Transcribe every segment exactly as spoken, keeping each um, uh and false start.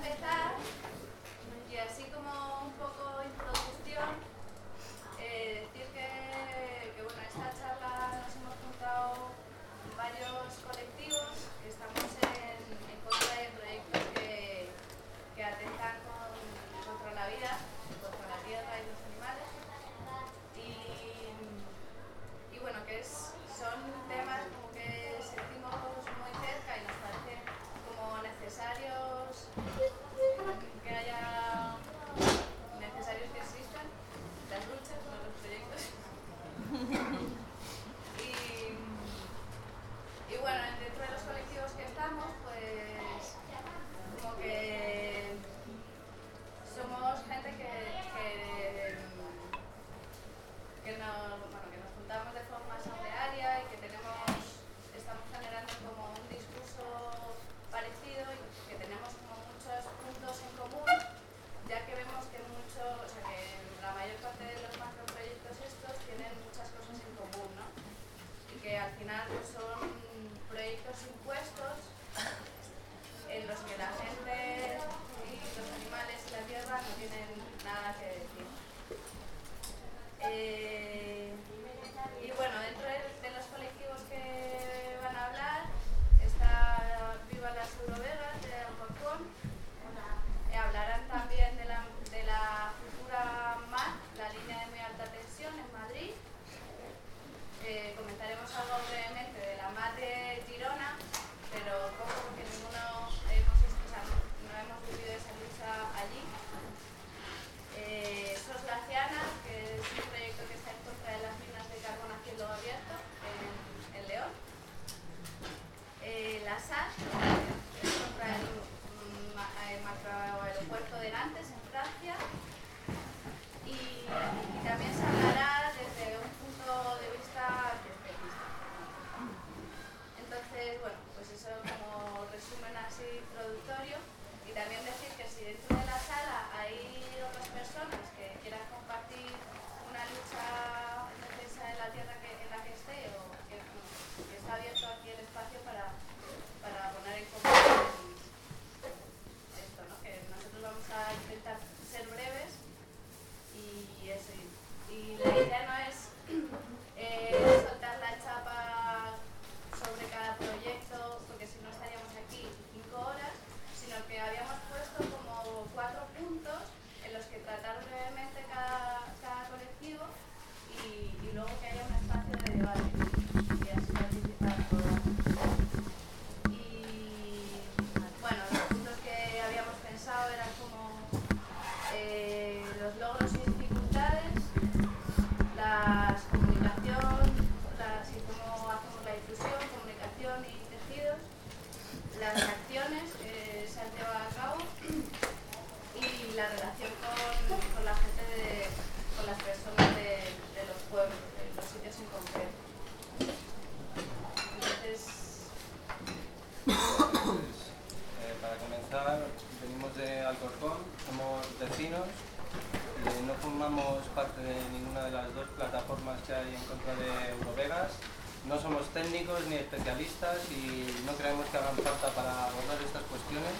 empezar, y así como un poco introducción, eh, decir que, que bueno, esta charla nos hemos juntado varios colectivos que estamos en, en contra de proyectos que, que atentan con, contra la vida, contra la tierra y los animales. Y, y bueno, que es, son temas como que sentimos muy cerca y nos parece como necesarios que haya, necesarios que existan las luchas, no los proyectos. y, y bueno, dentro de los colectivos que estamos, pues como que somos gente que, que, que, nos, bueno, que nos juntamos de forma asamblearia y que tenemos, estamos generando como un discurso parecido y que tenemos como muchos puntos en común, ya que vemos que mucho, o sea, que la mayor parte de los macroproyectos estos tienen muchas cosas en común, ¿no? Y que al final pues, son proyectos impuestos en los que la gente y los animales y la tierra no tienen nada que decir. Eh, y bueno, dentro de, de los colectivos que van a hablar está Viva las Eurovegas de Alcorcón. Eh, hablarán también de la, de la futura M A T, la línea de muy alta tensión en Madrid. Eh, comentaremos algo brevemente de la M A T de Girona, pero poco porque ninguno hemos, o sea, no, no hemos vivido esa lucha allí. Eh, Sos Laciana, que es un proyecto que está en contra de las minas de carbón a cielo abierto en, en León. Eh, la S A T, que es contra el, el macroaeropuerto de Nantes en Francia. Y, y también se hablará desde un punto de vista especista. Entonces, bueno, pues eso como resumen así introductorio. Y también decir que si dentro de la sala hay otras personas que quieran compartir una lucha en defensa de la tierra que, en la que esté, o que, que está abierto aquí el espacio para, para poner en común esto, ¿no? Que nosotros vamos a intentar ser breves y eso. Y la idea no es eh, soltar la chapa sobre cada proyecto, porque si no estaríamos aquí cinco horas, sino que habíamos puesto como cuatro puntos en los que tratar brevemente cada, cada colectivo y, y luego que haya un espacio de debate y así participar todos. Y bueno, los puntos que habíamos pensado eran como eh, los logros y dificultades, la comunicación, las, y cómo hacemos la difusión, comunicación y tejidos, las acciones que se han llevado a cabo y la relación con, con la gente, de, con las personas de, de los pueblos, de los sitios en concreto. Entonces, pues, eh, para comenzar, venimos de Alcorcón, somos vecinos, eh, no formamos parte de ninguna de las dos plataformas que hay en contra de Eurovegas. No somos técnicos ni especialistas y no creemos que hagan falta para abordar estas cuestiones.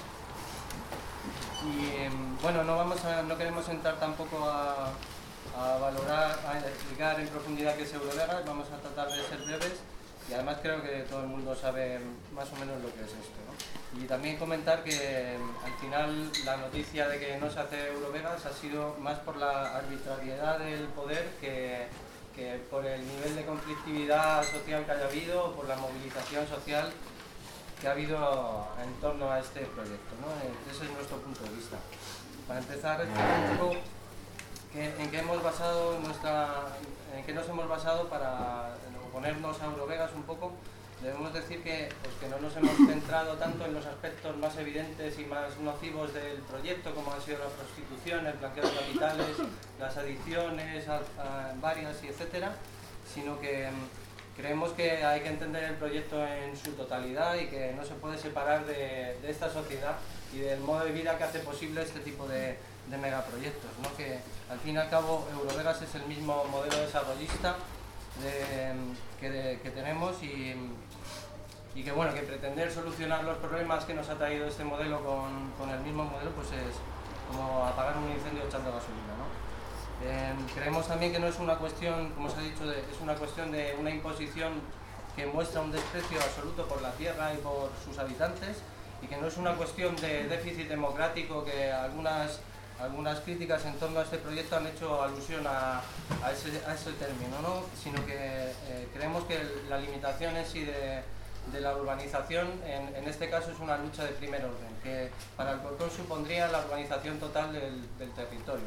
Y bueno, no, vamos a, no queremos entrar tampoco a, a valorar, a explicar en profundidad qué es Eurovegas, vamos a tratar de ser breves y además creo que todo el mundo sabe más o menos lo que es esto, ¿no? Y también comentar que al final la noticia de que no se hace Eurovegas ha sido más por la arbitrariedad del poder que que por el nivel de conflictividad social que haya habido o por la movilización social que ha habido en torno a este proyecto, ¿no? Ese es nuestro punto de vista. Para empezar, un poco que, en qué hemos basado nuestra, en qué nos hemos basado para oponernos a Eurovegas un poco. Debemos decir que, pues, que no nos hemos centrado tanto en los aspectos más evidentes y más nocivos del proyecto, como han sido la prostitución, el blanqueo de capitales, las adicciones a, a varias y etcétera, sino que um, creemos que hay que entender el proyecto en su totalidad y que no se puede separar de, de esta sociedad y del modo de vida que hace posible este tipo de, de megaproyectos, ¿no? Que al fin y al cabo Eurovegas es el mismo modelo desarrollista de, que, de, que tenemos y, y que bueno, que pretender solucionar los problemas que nos ha traído este modelo con, con el mismo modelo pues es como apagar un incendio echando gasolina, ¿no? Eh, creemos también que no es una cuestión, como se ha dicho, de, es una cuestión de una imposición que muestra un desprecio absoluto por la tierra y por sus habitantes, y que no es una cuestión de déficit democrático, que algunas, algunas críticas en torno a este proyecto han hecho alusión a, a, ese, a ese término, ¿no? Sino que eh, creemos que la limitación en sí de, de la urbanización en, en este caso es una lucha de primer orden, que para Alcorcón supondría la urbanización total del, del territorio.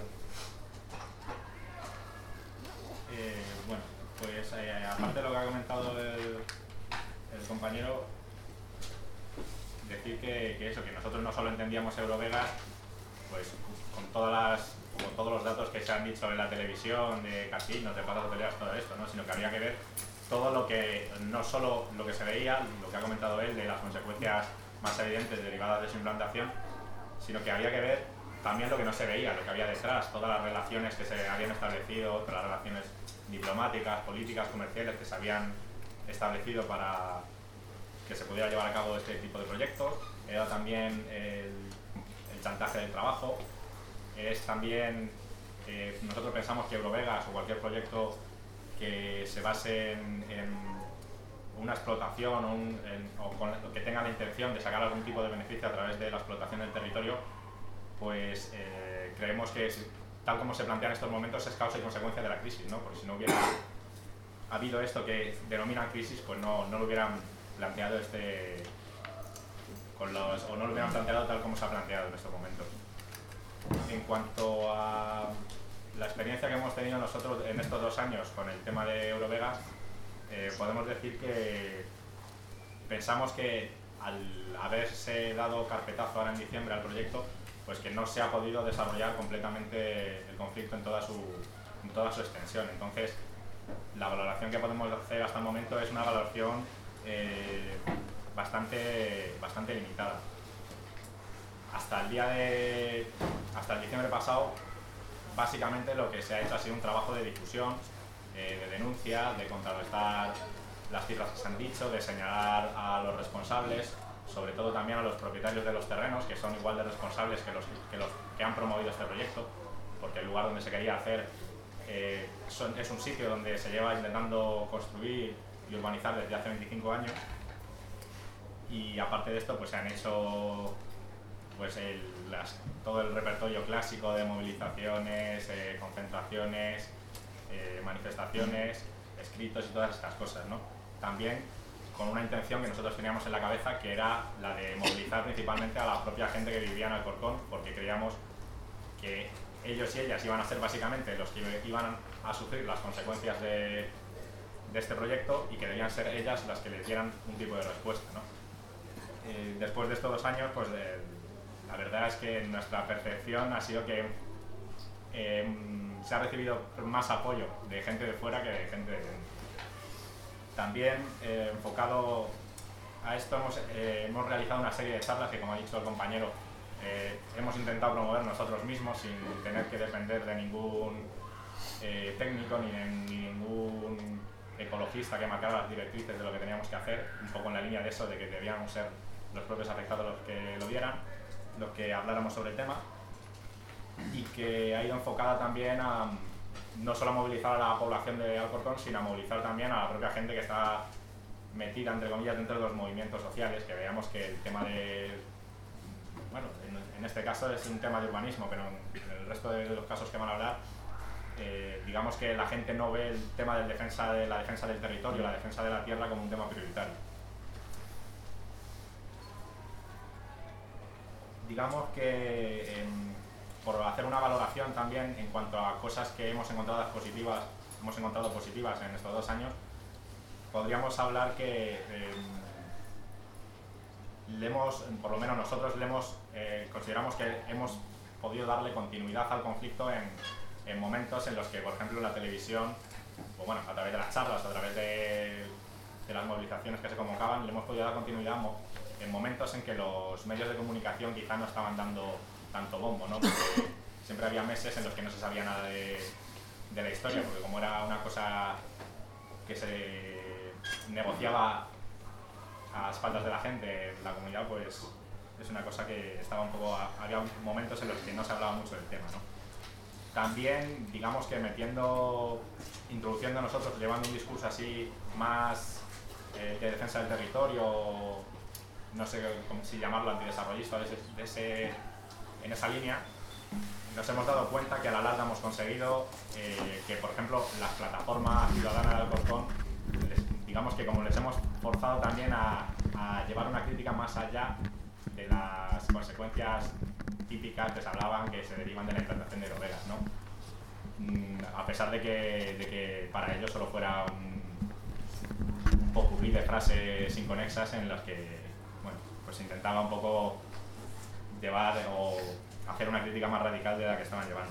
Eh, bueno, pues eh, aparte de lo que ha comentado el, el compañero, decir que, que eso, que nosotros no solo entendíamos Eurovegas, pues con todas las, con todos los datos que se han dicho en la televisión, de casinos, de plazas hoteleras, todo esto, ¿no? Sino que había que ver todo lo que, no solo lo que se veía, lo que ha comentado él, de las consecuencias más evidentes derivadas de su implantación, sino que había que ver también lo que no se veía, lo que había detrás, todas las relaciones que se habían establecido, todas las relaciones diplomáticas, políticas, comerciales que se habían establecido para que se pudiera llevar a cabo este tipo de proyectos. Era también el, el chantaje del trabajo, es también, eh, nosotros pensamos que Eurovegas o cualquier proyecto que se base en, en una explotación o, un, en, o con, que tenga la intención de sacar algún tipo de beneficio a través de la explotación del territorio, pues eh, creemos que es, tal como se plantea en estos momentos, es causa y consecuencia de la crisis, ¿no? Porque si no hubiera habido esto que denominan crisis, pues no, no lo hubieran planteado este con los, o no lo hubieran planteado tal como se ha planteado en estos momentos. En cuanto a la experiencia que hemos tenido nosotros en estos dos años con el tema de Eurovegas, eh, podemos decir que pensamos que al haberse dado carpetazo ahora en diciembre al proyecto, pues que no se ha podido desarrollar completamente el conflicto en toda su, en toda su extensión. Entonces, la valoración que podemos hacer hasta el momento es una valoración eh, bastante, bastante limitada. Hasta el día de, hasta el diciembre pasado, básicamente lo que se ha hecho ha sido un trabajo de difusión, eh, de denuncia, de contrarrestar las cifras que se han dicho, de señalar a los responsables, sobre todo también a los propietarios de los terrenos, que son igual de responsables que los que, los que han promovido este proyecto, porque el lugar donde se quería hacer eh, son, es un sitio donde se lleva intentando construir y urbanizar desde hace veinticinco años, y aparte de esto pues se han hecho pues el, las, todo el repertorio clásico de movilizaciones, eh, concentraciones, eh, manifestaciones, escritos y todas estas cosas, ¿no? También con una intención que nosotros teníamos en la cabeza, que era la de movilizar principalmente a la propia gente que vivía en Alcorcón, porque creíamos que ellos y ellas iban a ser básicamente los que iban a sufrir las consecuencias de, de este proyecto, y que debían ser ellas las que les dieran un tipo de respuesta, ¿no? Eh, después de estos dos años, pues eh, la verdad es que nuestra percepción ha sido que eh, se ha recibido más apoyo de gente de fuera que de gente de dentro. También, eh, enfocado a esto, hemos, eh, hemos realizado una serie de charlas que, como ha dicho el compañero, eh, hemos intentado promover nosotros mismos sin tener que depender de ningún eh, técnico ni de ni ningún ecologista que marcara las directrices de lo que teníamos que hacer, un poco en la línea de eso, de que debíamos ser los propios afectados los que lo vieran, los que habláramos sobre el tema, y que ha ido enfocada también a no solo a movilizar a la población de Alcorcón, sino a movilizar también a la propia gente que está metida, entre comillas, dentro de los movimientos sociales, que veamos que el tema de... Bueno, en, en este caso es un tema de urbanismo, pero en, en el resto de los casos que van a hablar, eh, digamos que la gente no ve el tema de, defensa de la defensa del territorio, la defensa de la tierra como un tema prioritario. Digamos que... Eh, por hacer una valoración también en cuanto a cosas que hemos encontrado positivas, hemos encontrado positivas en estos dos años, podríamos hablar que eh, le hemos, por lo menos nosotros le hemos, eh, consideramos que hemos podido darle continuidad al conflicto en, en momentos en los que, por ejemplo, la televisión, o bueno, a través de las charlas, a través de, de las movilizaciones que se convocaban, le hemos podido dar continuidad en momentos en que los medios de comunicación quizá no estaban dando tanto bombo, ¿no? Porque siempre había meses en los que no se sabía nada de, de la historia, porque como era una cosa que se negociaba a espaldas de la gente, la comunidad, pues es una cosa que estaba un poco, había momentos en los que no se hablaba mucho del tema, ¿no? También, digamos que metiendo, introduciendo nosotros, llevando un discurso así más eh, de defensa del territorio, no sé cómo, si llamarlo antidesarrollista, de ese, de ese, en esa línea, nos hemos dado cuenta que a la larga hemos conseguido eh, que, por ejemplo, la plataforma ciudadana de Alcorcón, les, digamos que como les hemos forzado también a, a llevar una crítica más allá de las consecuencias típicas que se hablaban, que se derivan de la implantación de Eurovegas, ¿no? Mm, a pesar de que, de que para ellos solo fuera un, un popurrí de frases inconexas en las que, bueno, pues intentaba un poco llevar o hacer una crítica más radical de la que estaban llevando.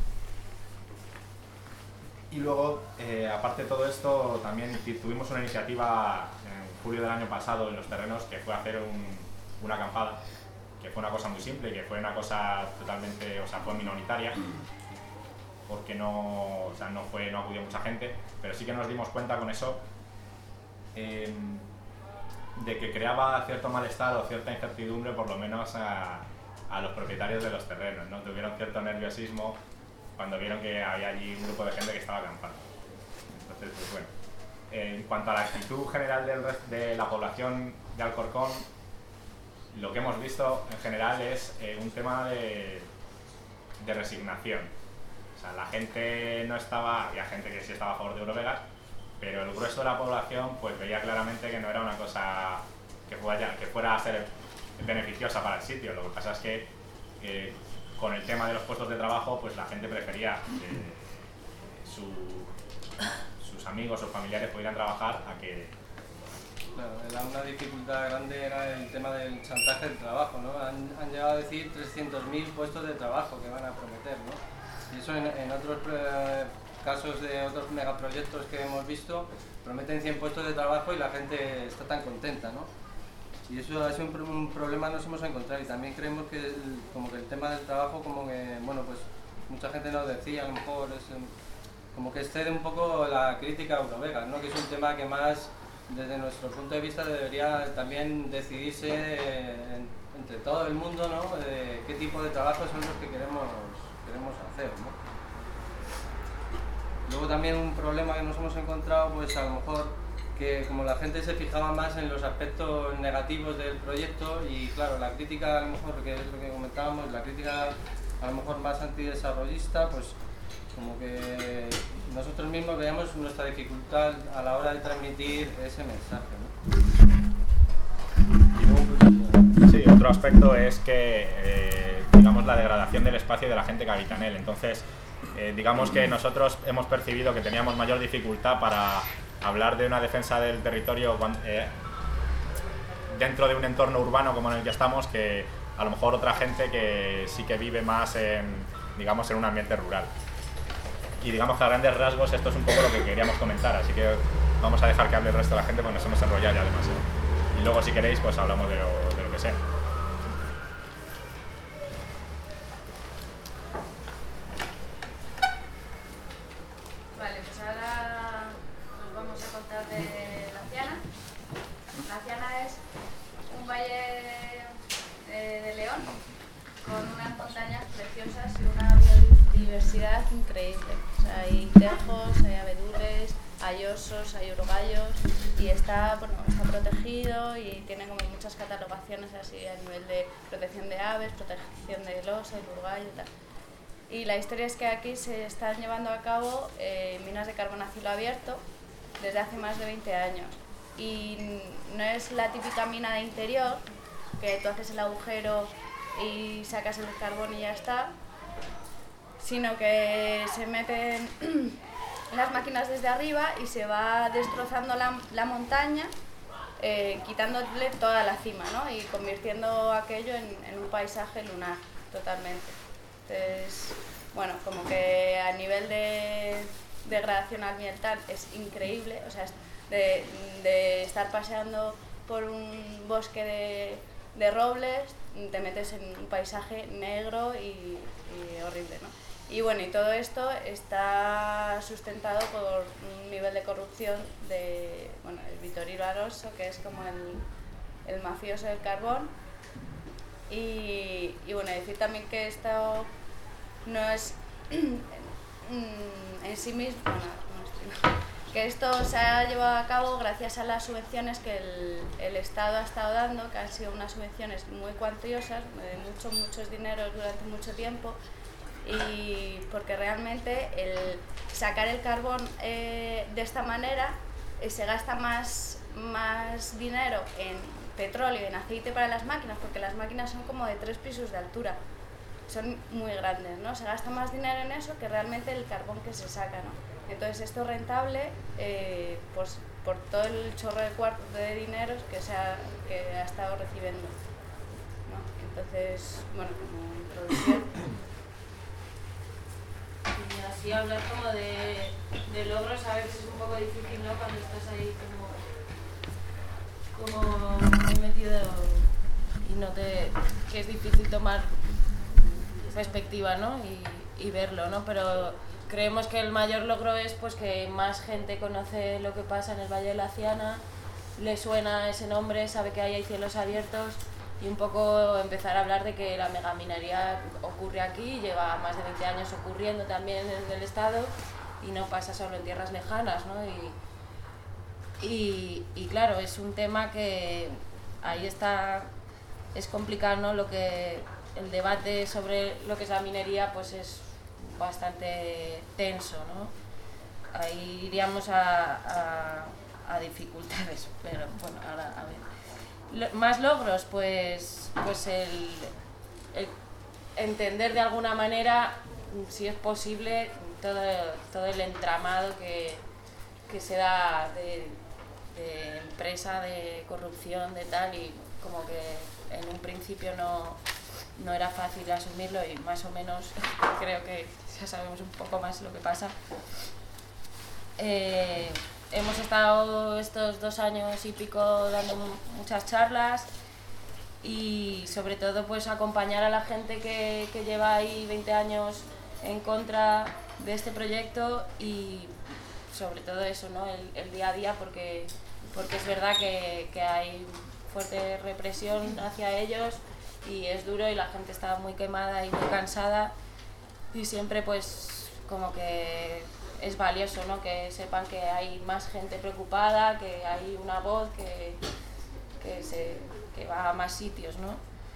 Y luego, eh, aparte de todo esto, también tuvimos una iniciativa en julio del año pasado en los terrenos que fue hacer un, una acampada, que fue una cosa muy simple, que fue una cosa totalmente, o sea, fue minoritaria, porque no, o sea, no, fue, no acudió mucha gente, pero sí que nos dimos cuenta con eso eh, de que creaba cierto malestar o cierta incertidumbre, por lo menos a, a los propietarios de los terrenos, ¿no? Tuvieron cierto nerviosismo cuando vieron que había allí un grupo de gente que estaba acampando. Entonces, pues bueno, en cuanto a la actitud general del, de la población de Alcorcón, lo que hemos visto en general es eh, un tema de, de resignación. O sea, la gente no estaba, había gente que sí estaba a favor de Eurovegas, pero el grueso de la población pues veía claramente que no era una cosa que fuera, que fuera a ser beneficiosa para el sitio. Lo que pasa es que eh, con el tema de los puestos de trabajo, pues la gente prefería que su, sus amigos o familiares pudieran trabajar a que... Claro, era una dificultad grande era el tema del chantaje del trabajo, ¿no? Han, han llegado a decir trescientos mil puestos de trabajo que van a prometer, ¿no? Y eso en, en otros eh, casos de otros megaproyectos que hemos visto, prometen cien puestos de trabajo y la gente está tan contenta, ¿no? Y eso es un, un problema nos hemos encontrado y también creemos que el, como que el tema del trabajo, como que, bueno, pues mucha gente nos decía, a lo mejor es como que excede un poco la crítica a Eurovegas, ¿no? Que es un tema que más, desde nuestro punto de vista, debería también decidirse en, entre todo el mundo, ¿no? De qué tipo de trabajos son los que queremos, queremos hacer, ¿no? Luego también un problema que nos hemos encontrado, pues a lo mejor que como la gente se fijaba más en los aspectos negativos del proyecto y claro, la crítica a lo mejor, que es lo que comentábamos, la crítica a lo mejor más antidesarrollista, pues como que nosotros mismos veamos nuestra dificultad a la hora de transmitir ese mensaje, ¿no? Sí, otro aspecto es que, eh, digamos, la degradación del espacio y de la gente que habita en él. Entonces, eh, digamos que nosotros hemos percibido que teníamos mayor dificultad para hablar de una defensa del territorio eh, dentro de un entorno urbano como en el que estamos, que a lo mejor otra gente que sí que vive más en, digamos, en un ambiente rural. Y digamos que a grandes rasgos esto es un poco lo que queríamos comentar, así que vamos a dejar que hable el resto de la gente porque nos hemos enrollado ya demasiado. Y luego si queréis pues hablamos de lo, de lo que sea. Vale, pues ahora os vamos a contar de La Ciana. La Ciana es un valle de, de León con unas montañas preciosas y una biodiversidad increíble. O sea, hay tejos, hay abedules, hay osos, hay urogallos y está, bueno, está protegido y tiene como muchas catalogaciones así a nivel de protección de aves, protección del oso, el urogallo y tal. Y la historia es que aquí se están llevando a cabo eh, minas de carbón a cielo abierto desde hace más de veinte años. Y no es la típica mina de interior, que tú haces el agujero y sacas el carbón y ya está, sino que se meten las máquinas desde arriba y se va destrozando la, la montaña, eh, quitándole toda la cima, ¿no? Y convirtiendo aquello en, en un paisaje lunar totalmente. Entonces, bueno, como que a nivel de degradación ambiental es increíble, o sea, de, de estar paseando por un bosque de, de robles, te metes en un paisaje negro y, y horrible, ¿no? Y bueno, y todo esto está sustentado por un nivel de corrupción de, bueno, el Vitorino Alonso, que es como el, el mafioso del carbón. Y, y bueno, decir también que esto no es en sí mismo, bueno, no, que esto se ha llevado a cabo gracias a las subvenciones que el, el Estado ha estado dando, que han sido unas subvenciones muy cuantiosas, de muchos, muchos dineros durante mucho tiempo, y porque realmente el sacar el carbón eh, de esta manera eh, se gasta más, más dinero en petróleo y en aceite para las máquinas, porque las máquinas son como de tres pisos de altura, son muy grandes, ¿no? Se gasta más dinero en eso que realmente el carbón que se saca, ¿no? Entonces esto es rentable eh, pues, por todo el chorro de cuartos de dinero que, se ha, que ha estado recibiendo, ¿no? Entonces, bueno, como introducción. Y así hablar como de, de logros a veces es un poco difícil, ¿no? Cuando estás ahí como, como muy metido y no te, que es difícil tomar perspectiva, ¿no? Y, y verlo, ¿no? Pero creemos que el mayor logro es pues que más gente conoce lo que pasa en el Valle de la Ciana, le suena ese nombre, sabe que ahí hay cielos abiertos, y un poco empezar a hablar de que la megaminería ocurre aquí, lleva más de veinte años ocurriendo también en el estado y no pasa solo en tierras lejanas, ¿no? Y, y, y claro, es un tema que ahí está, es complicado, ¿no? Lo que, el debate sobre lo que es la minería pues es bastante tenso, ¿no? Ahí iríamos a, a, a dificultades, pero bueno, ahora a ver. Más logros, pues, pues el, el entender de alguna manera, si es posible, todo, todo el entramado que, que se da de, de empresa, de corrupción, de tal, y como que en un principio no, no era fácil asumirlo, y más o menos creo que ya sabemos un poco más lo que pasa. Eh, hemos estado estos dos años y pico dando muchas charlas y sobre todo pues acompañar a la gente que, que lleva ahí veinte años en contra de este proyecto, y sobre todo eso, ¿no? el, el día a día, porque, porque es verdad que, que hay fuerte represión hacia ellos y es duro y la gente está muy quemada y muy cansada, y siempre pues como que es valioso, ¿no? Que sepan que hay más gente preocupada, que hay una voz que, que, se, que va a más sitios, ¿no?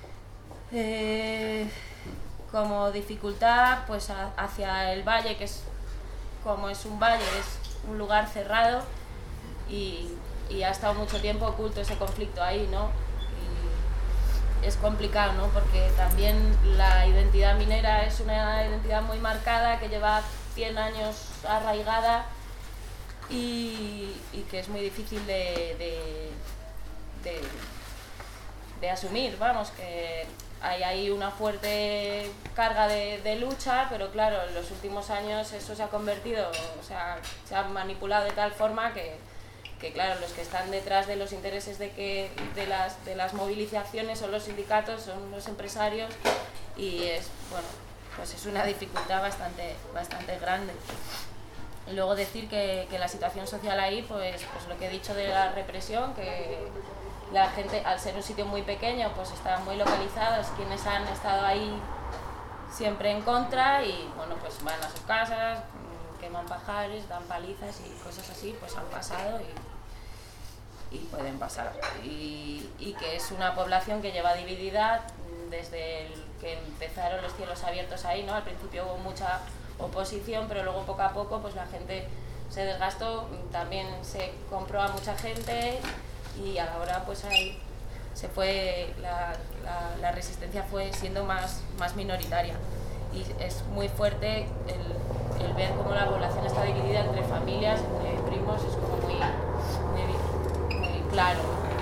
Eh, como dificultad, pues a, hacia el valle, que es como es un valle, es un lugar cerrado y, y ha estado mucho tiempo oculto ese conflicto ahí, ¿no? Y es complicado, ¿no? Porque también la identidad minera es una identidad muy marcada que lleva cien años arraigada y, y que es muy difícil de, de, de, de asumir, vamos, que hay ahí una fuerte carga de, de lucha, pero claro, en los últimos años eso se ha convertido, o sea, se ha manipulado de tal forma que, que claro, los que están detrás de los intereses de, que, de, las, de las movilizaciones son los sindicatos, son los empresarios, y es, bueno, pues es una dificultad bastante, bastante grande. Y luego decir que, que la situación social ahí, pues, pues lo que he dicho de la represión, que la gente, al ser un sitio muy pequeño, pues están muy localizados quienes han estado ahí siempre en contra, y bueno, pues van a sus casas, queman pajares, dan palizas y cosas así, pues han pasado y, y pueden pasar. Y, y que es una población que lleva dividida desde el que empezaron los cielos abiertos ahí, ¿no? Al principio hubo mucha oposición, pero luego poco a poco pues la gente se desgastó, también se compró a mucha gente y ahora pues ahí se fue, la, la, la resistencia fue siendo más, más minoritaria, y es muy fuerte el, el ver cómo la población está dividida entre familias, entre primos, es como muy, muy, muy claro.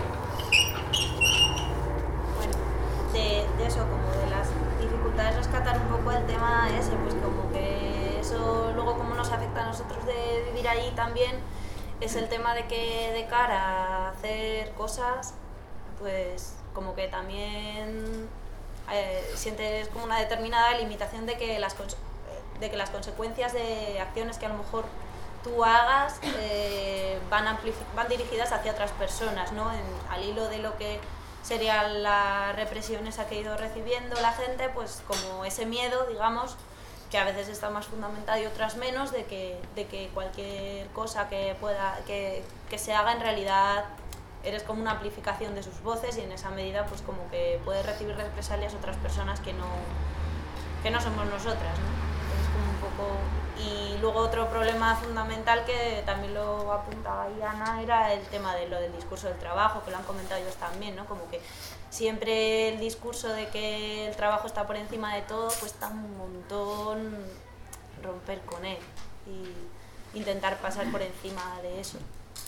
De, de eso, como de las dificultades, rescatar un poco el tema ese, pues como que eso luego como nos afecta a nosotros de vivir allí también, es el tema de que de cara a hacer cosas, pues como que también eh, sientes como una determinada limitación de que las, de que las consecuencias de acciones que a lo mejor tú hagas eh, van, van dirigidas hacia otras personas, ¿no? En, al hilo de lo que sería la represión esa que ha ido recibiendo la gente, pues como ese miedo, digamos, que a veces está más fundamentado y otras menos, de que, de que cualquier cosa que, pueda, que, que se haga en realidad eres como una amplificación de sus voces y en esa medida pues como que puedes recibir represalias otras personas que no, que no somos nosotras, ¿no? Entonces como un poco... Y luego otro problema fundamental que también lo apuntaba ahí Ana era el tema de lo del discurso del trabajo, que lo han comentado ellos también, ¿no? Como que siempre el discurso de que el trabajo está por encima de todo cuesta un montón romper con él y intentar pasar por encima de eso.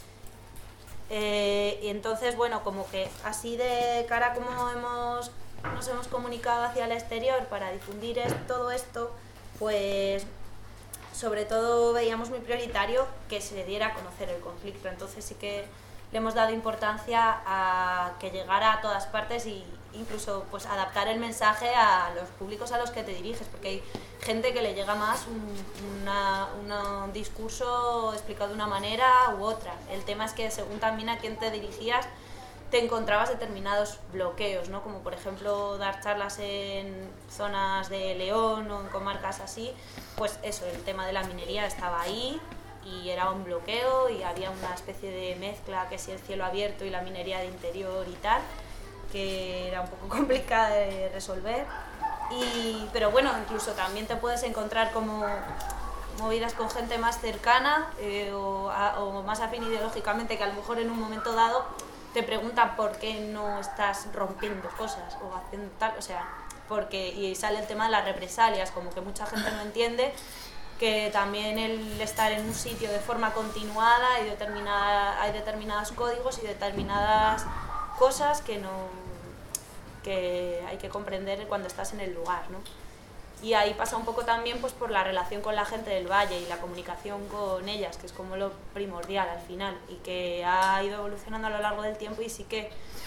Eh, y entonces, bueno, como que así de cara como hemos, nos hemos comunicado hacia el exterior para difundir es, todo esto, pues sobre todo veíamos muy prioritario que se diera a conocer el conflicto. Entonces sí que le hemos dado importancia a que llegara a todas partes e incluso pues adaptar el mensaje a los públicos a los que te diriges, porque hay gente que le llega más un, una, una, un discurso explicado de una manera u otra. El tema es que según también a quién te dirigías te encontrabas determinados bloqueos, ¿no? Como por ejemplo dar charlas en zonas de León o en comarcas así, pues eso, el tema de la minería estaba ahí y era un bloqueo y había una especie de mezcla, que si el cielo abierto y la minería de interior y tal, que era un poco complicada de resolver. Y, pero bueno, incluso también te puedes encontrar como movidas con gente más cercana eh, o, a, o más afín ideológicamente, que a lo mejor en un momento dado te preguntan por qué no estás rompiendo cosas o haciendo tal, o sea, porque, y sale el tema de las represalias, como que mucha gente no entiende que también el estar en un sitio de forma continuada hay, determinada, hay determinados códigos y determinadas cosas que, no, que hay que comprender cuando estás en el lugar, ¿no? Y ahí pasa un poco también pues, por la relación con la gente del valle y la comunicación con ellas, que es como lo primordial al final y que ha ido evolucionando a lo largo del tiempo y sí que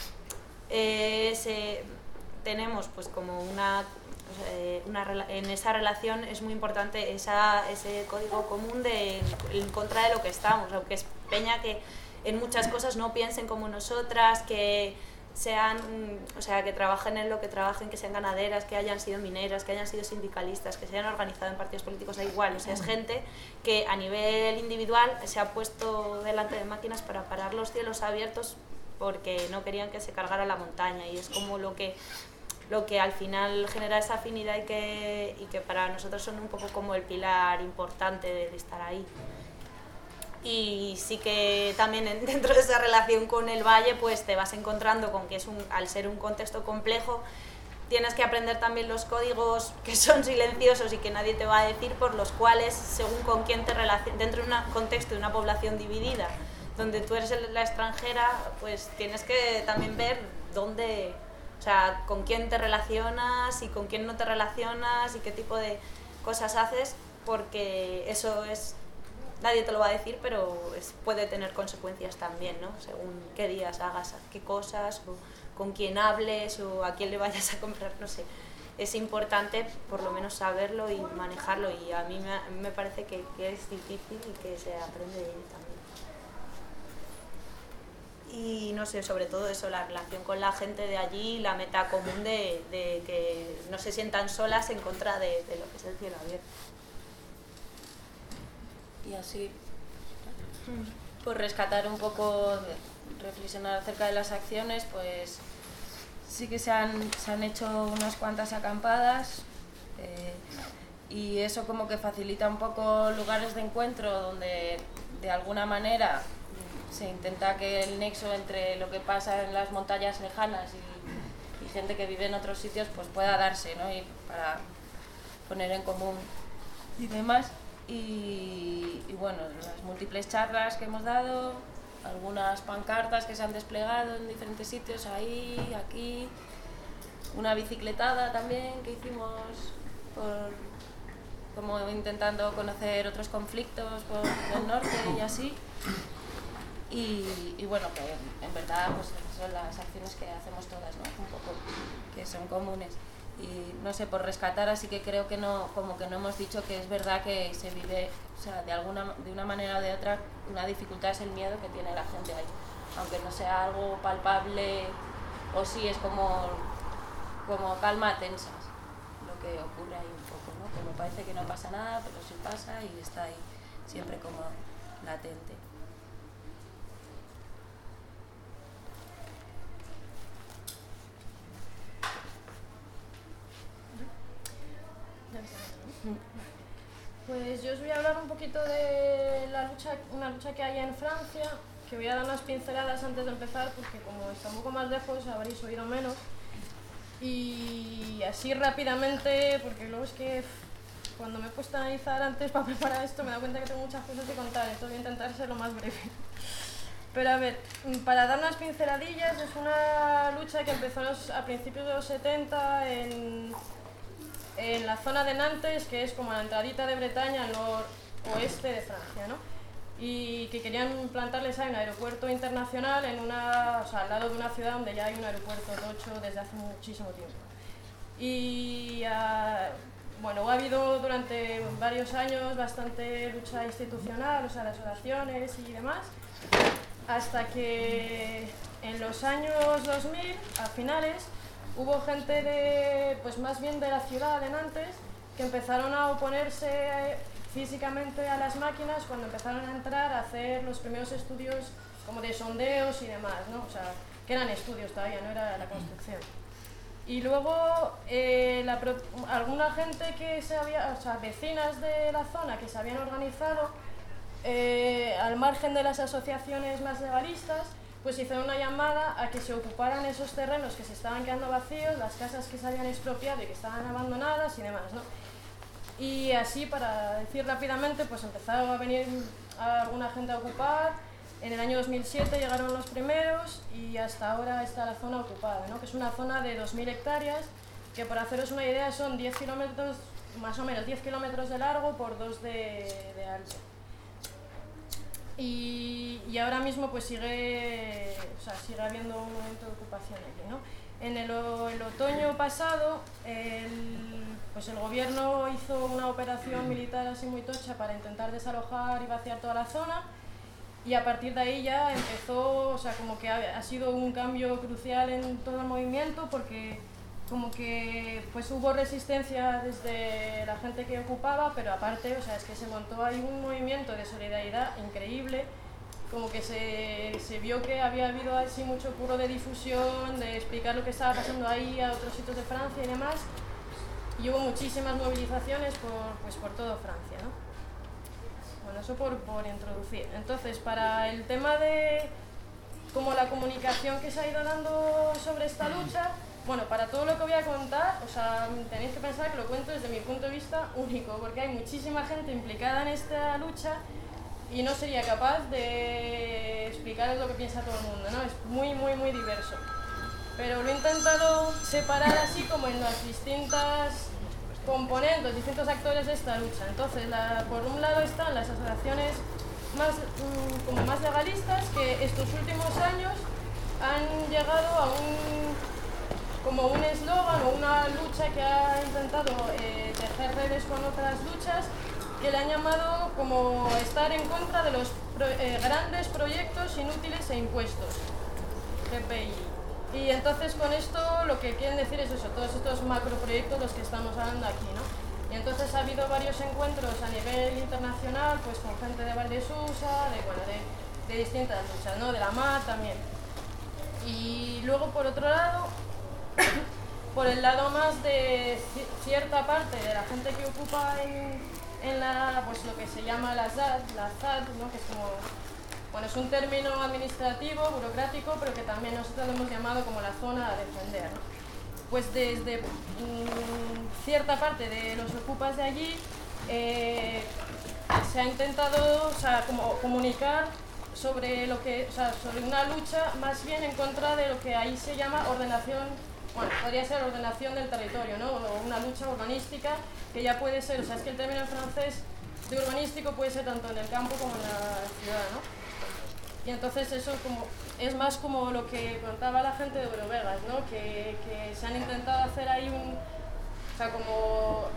eh, se, tenemos pues como una, eh, una... En esa relación es muy importante esa, ese código común de en contra de lo que estamos, aunque es peña que en muchas cosas no piensen como nosotras, que sean, o sea, que trabajen en lo que trabajen, que sean ganaderas, que hayan sido mineras, que hayan sido sindicalistas, que se hayan organizado en partidos políticos, da igual, o sea, es gente que a nivel individual se ha puesto delante de máquinas para parar los cielos abiertos porque no querían que se cargara la montaña y es como lo que, lo que al final genera esa afinidad y que, y que para nosotros son un poco como el pilar importante de, de estar ahí. Y sí que también dentro de esa relación con el valle pues te vas encontrando con que es un, al ser un contexto complejo tienes que aprender también los códigos que son silenciosos y que nadie te va a decir, por los cuales según con quién te relacionas dentro de un contexto de una población dividida donde tú eres la extranjera, pues tienes que también ver dónde, o sea, con quién te relacionas y con quién no te relacionas y qué tipo de cosas haces, porque eso es... Nadie te lo va a decir, pero es, puede tener consecuencias también, ¿no? Según qué días hagas qué cosas, o con quién hables, o a quién le vayas a comprar, no sé. Es importante por lo menos saberlo y manejarlo, y a mí me, me parece que, que es difícil y que se aprende de ello también. Y no sé, sobre todo eso, la relación con la gente de allí, la meta común de, de que no se sientan solas en contra de, de lo que es el cielo abierto. Y así, por rescatar un poco, reflexionar acerca de las acciones, pues sí que se han, se han hecho unas cuantas acampadas eh, y eso como que facilita un poco lugares de encuentro donde de alguna manera se intenta que el nexo entre lo que pasa en las montañas lejanas y, y gente que vive en otros sitios pues pueda darse, ¿no? Y para poner en común y demás. Y, y bueno, las múltiples charlas que hemos dado, algunas pancartas que se han desplegado en diferentes sitios, ahí, aquí, una bicicletada también que hicimos por, como intentando conocer otros conflictos por el norte y así. Y, y bueno, que en verdad pues son las acciones que hacemos todas, ¿no? Un poco, que son comunes. Y no sé, por rescatar, así que creo que no, como que no hemos dicho que es verdad que se vive, o sea, de alguna, de una manera o de otra, una dificultad es el miedo que tiene la gente ahí, aunque no sea algo palpable o sí es como, como calma tensas, lo que ocurre ahí un poco, ¿no? Como parece que no pasa nada, pero sí pasa y está ahí siempre como latente. Pues yo os voy a hablar un poquito de la lucha, una lucha que hay en Francia, que voy a dar unas pinceladas antes de empezar, porque como está un poco más lejos habréis oído menos. Y así rápidamente, porque luego es que cuando me he puesto a analizar antes para preparar esto me he dado cuenta que tengo muchas cosas que contar, entonces voy a intentar ser lo más breve. Pero a ver, para dar unas pinceladillas, es una lucha que empezó a principios de los setenta en... en la zona de Nantes, que es como la entradita de Bretaña, al noroeste de Francia, ¿no? Y que querían implantarles ahí un aeropuerto internacional en una, o sea, al lado de una ciudad donde ya hay un aeropuerto tocho desde hace muchísimo tiempo. Y uh, bueno, ha habido durante varios años bastante lucha institucional, o sea, las oraciones y demás, hasta que en los años dos mil, a finales, hubo gente de, pues más bien de la ciudad de Nantes, que empezaron a oponerse físicamente a las máquinas cuando empezaron a entrar a hacer los primeros estudios como de sondeos y demás, ¿no? O sea, que eran estudios todavía, no era la construcción. Y luego eh, la pro, alguna gente que se había, o sea, vecinas de la zona que se habían organizado eh, al margen de las asociaciones más legalistas, pues hicieron una llamada a que se ocuparan esos terrenos que se estaban quedando vacíos, las casas que se habían expropiado y que estaban abandonadas y demás, ¿no? Y así, para decir rápidamente, pues empezaron a venir a alguna gente a ocupar. En el año dos mil siete llegaron los primeros y hasta ahora está la zona ocupada, ¿no? Que es una zona de dos mil hectáreas, que por haceros una idea son diez kilómetros, más o menos diez kilómetros de largo por dos de, de alto. Y, y ahora mismo pues sigue, o sea, sigue habiendo un momento de ocupación aquí, ¿no? En el, el otoño pasado, el, pues el gobierno hizo una operación militar así muy tocha para intentar desalojar y vaciar toda la zona, y a partir de ahí ya empezó, o sea, como que ha, ha sido un cambio crucial en todo el movimiento, porque como que pues hubo resistencia desde la gente que ocupaba, pero aparte, o sea, es que se montó ahí un movimiento de solidaridad increíble, como que se, se vio que había habido así mucho curro de difusión, de explicar lo que estaba pasando ahí a otros sitios de Francia y demás, y hubo muchísimas movilizaciones por, pues, por todo Francia, ¿no? Bueno, eso por, por introducir. Entonces, para el tema de como la comunicación que se ha ido dando sobre esta lucha, bueno, para todo lo que voy a contar, o sea, tenéis que pensar que lo cuento desde mi punto de vista único, porque hay muchísima gente implicada en esta lucha y no sería capaz de explicaros lo que piensa todo el mundo, ¿no? Es muy, muy, muy diverso. Pero lo he intentado separar así como en las distintas componentes, distintos actores de esta lucha. Entonces, la, por un lado están las asociaciones más, mmm, como más legalistas, que estos últimos años han llegado a un, como un eslogan o una lucha que ha intentado eh, tejer redes con otras luchas, que le han llamado como estar en contra de los pro, eh, grandes proyectos inútiles e impuestos, G P I. Y entonces con esto lo que quieren decir es eso, todos estos macroproyectos los que estamos hablando aquí, ¿no? Y entonces ha habido varios encuentros a nivel internacional, pues con gente de Valdesusa, de, bueno, de, de distintas luchas, ¿no? De la M A R también. Y luego por otro lado, por el lado más de cierta parte de la gente que ocupa en, en la, pues lo que se llama la Z A D, la Z A D, ¿no? Que es como, bueno, es un término administrativo, burocrático, pero que también nosotros lo hemos llamado como la zona a defender, ¿no? Pues desde mmm, cierta parte de los ocupas de allí eh, se ha intentado, o sea, como comunicar sobre lo que, o sea, sobre una lucha más bien en contra de lo que ahí se llama ordenación, bueno, podría ser ordenación del territorio, ¿no? O una lucha urbanística que ya puede ser, o sea, es que el término en francés de urbanístico puede ser tanto en el campo como en la ciudad, ¿no? Y entonces eso como, es más como lo que contaba la gente de Eurovegas, ¿no? Que, que se han intentado hacer ahí un, o sea, como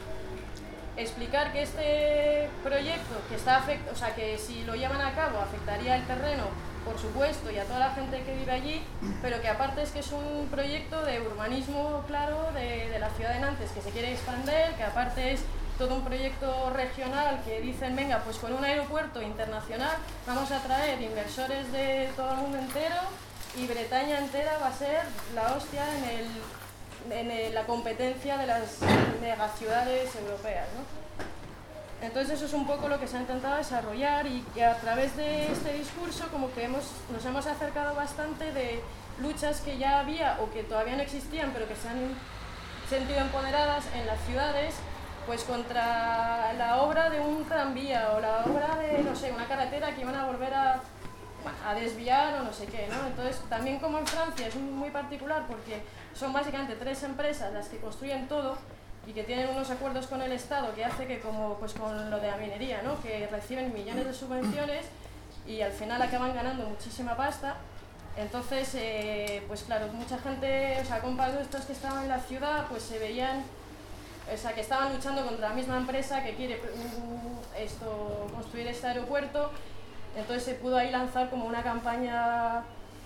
explicar que este proyecto que está afect, o sea, que si lo llevan a cabo afectaría el terreno por supuesto, y a toda la gente que vive allí, pero que aparte es que es un proyecto de urbanismo claro de, de la ciudad de Nantes que se quiere expandir, que aparte es todo un proyecto regional que dicen, venga, pues con un aeropuerto internacional vamos a traer inversores de todo el mundo entero y Bretaña entera va a ser la hostia en, el, en el, la competencia de las megaciudades europeas, ¿no? Entonces eso es un poco lo que se ha intentado desarrollar y que a través de este discurso como que hemos, nos hemos acercado bastante de luchas que ya había o que todavía no existían pero que se han sentido empoderadas en las ciudades, pues contra la obra de un tranvía o la obra de, no sé, una carretera que iban a volver a, a desviar o no sé qué, ¿no? Entonces también como en Francia es muy particular porque son básicamente tres empresas las que construyen todo y que tienen unos acuerdos con el Estado que hace que, como pues con lo de la minería, ¿no? Que reciben millones de subvenciones y al final acaban ganando muchísima pasta. Entonces, eh, pues claro, mucha gente, o sea, compas de estos que estaban en la ciudad, pues se veían, o sea, que estaban luchando contra la misma empresa que quiere esto, construir este aeropuerto. Entonces se pudo ahí lanzar como una campaña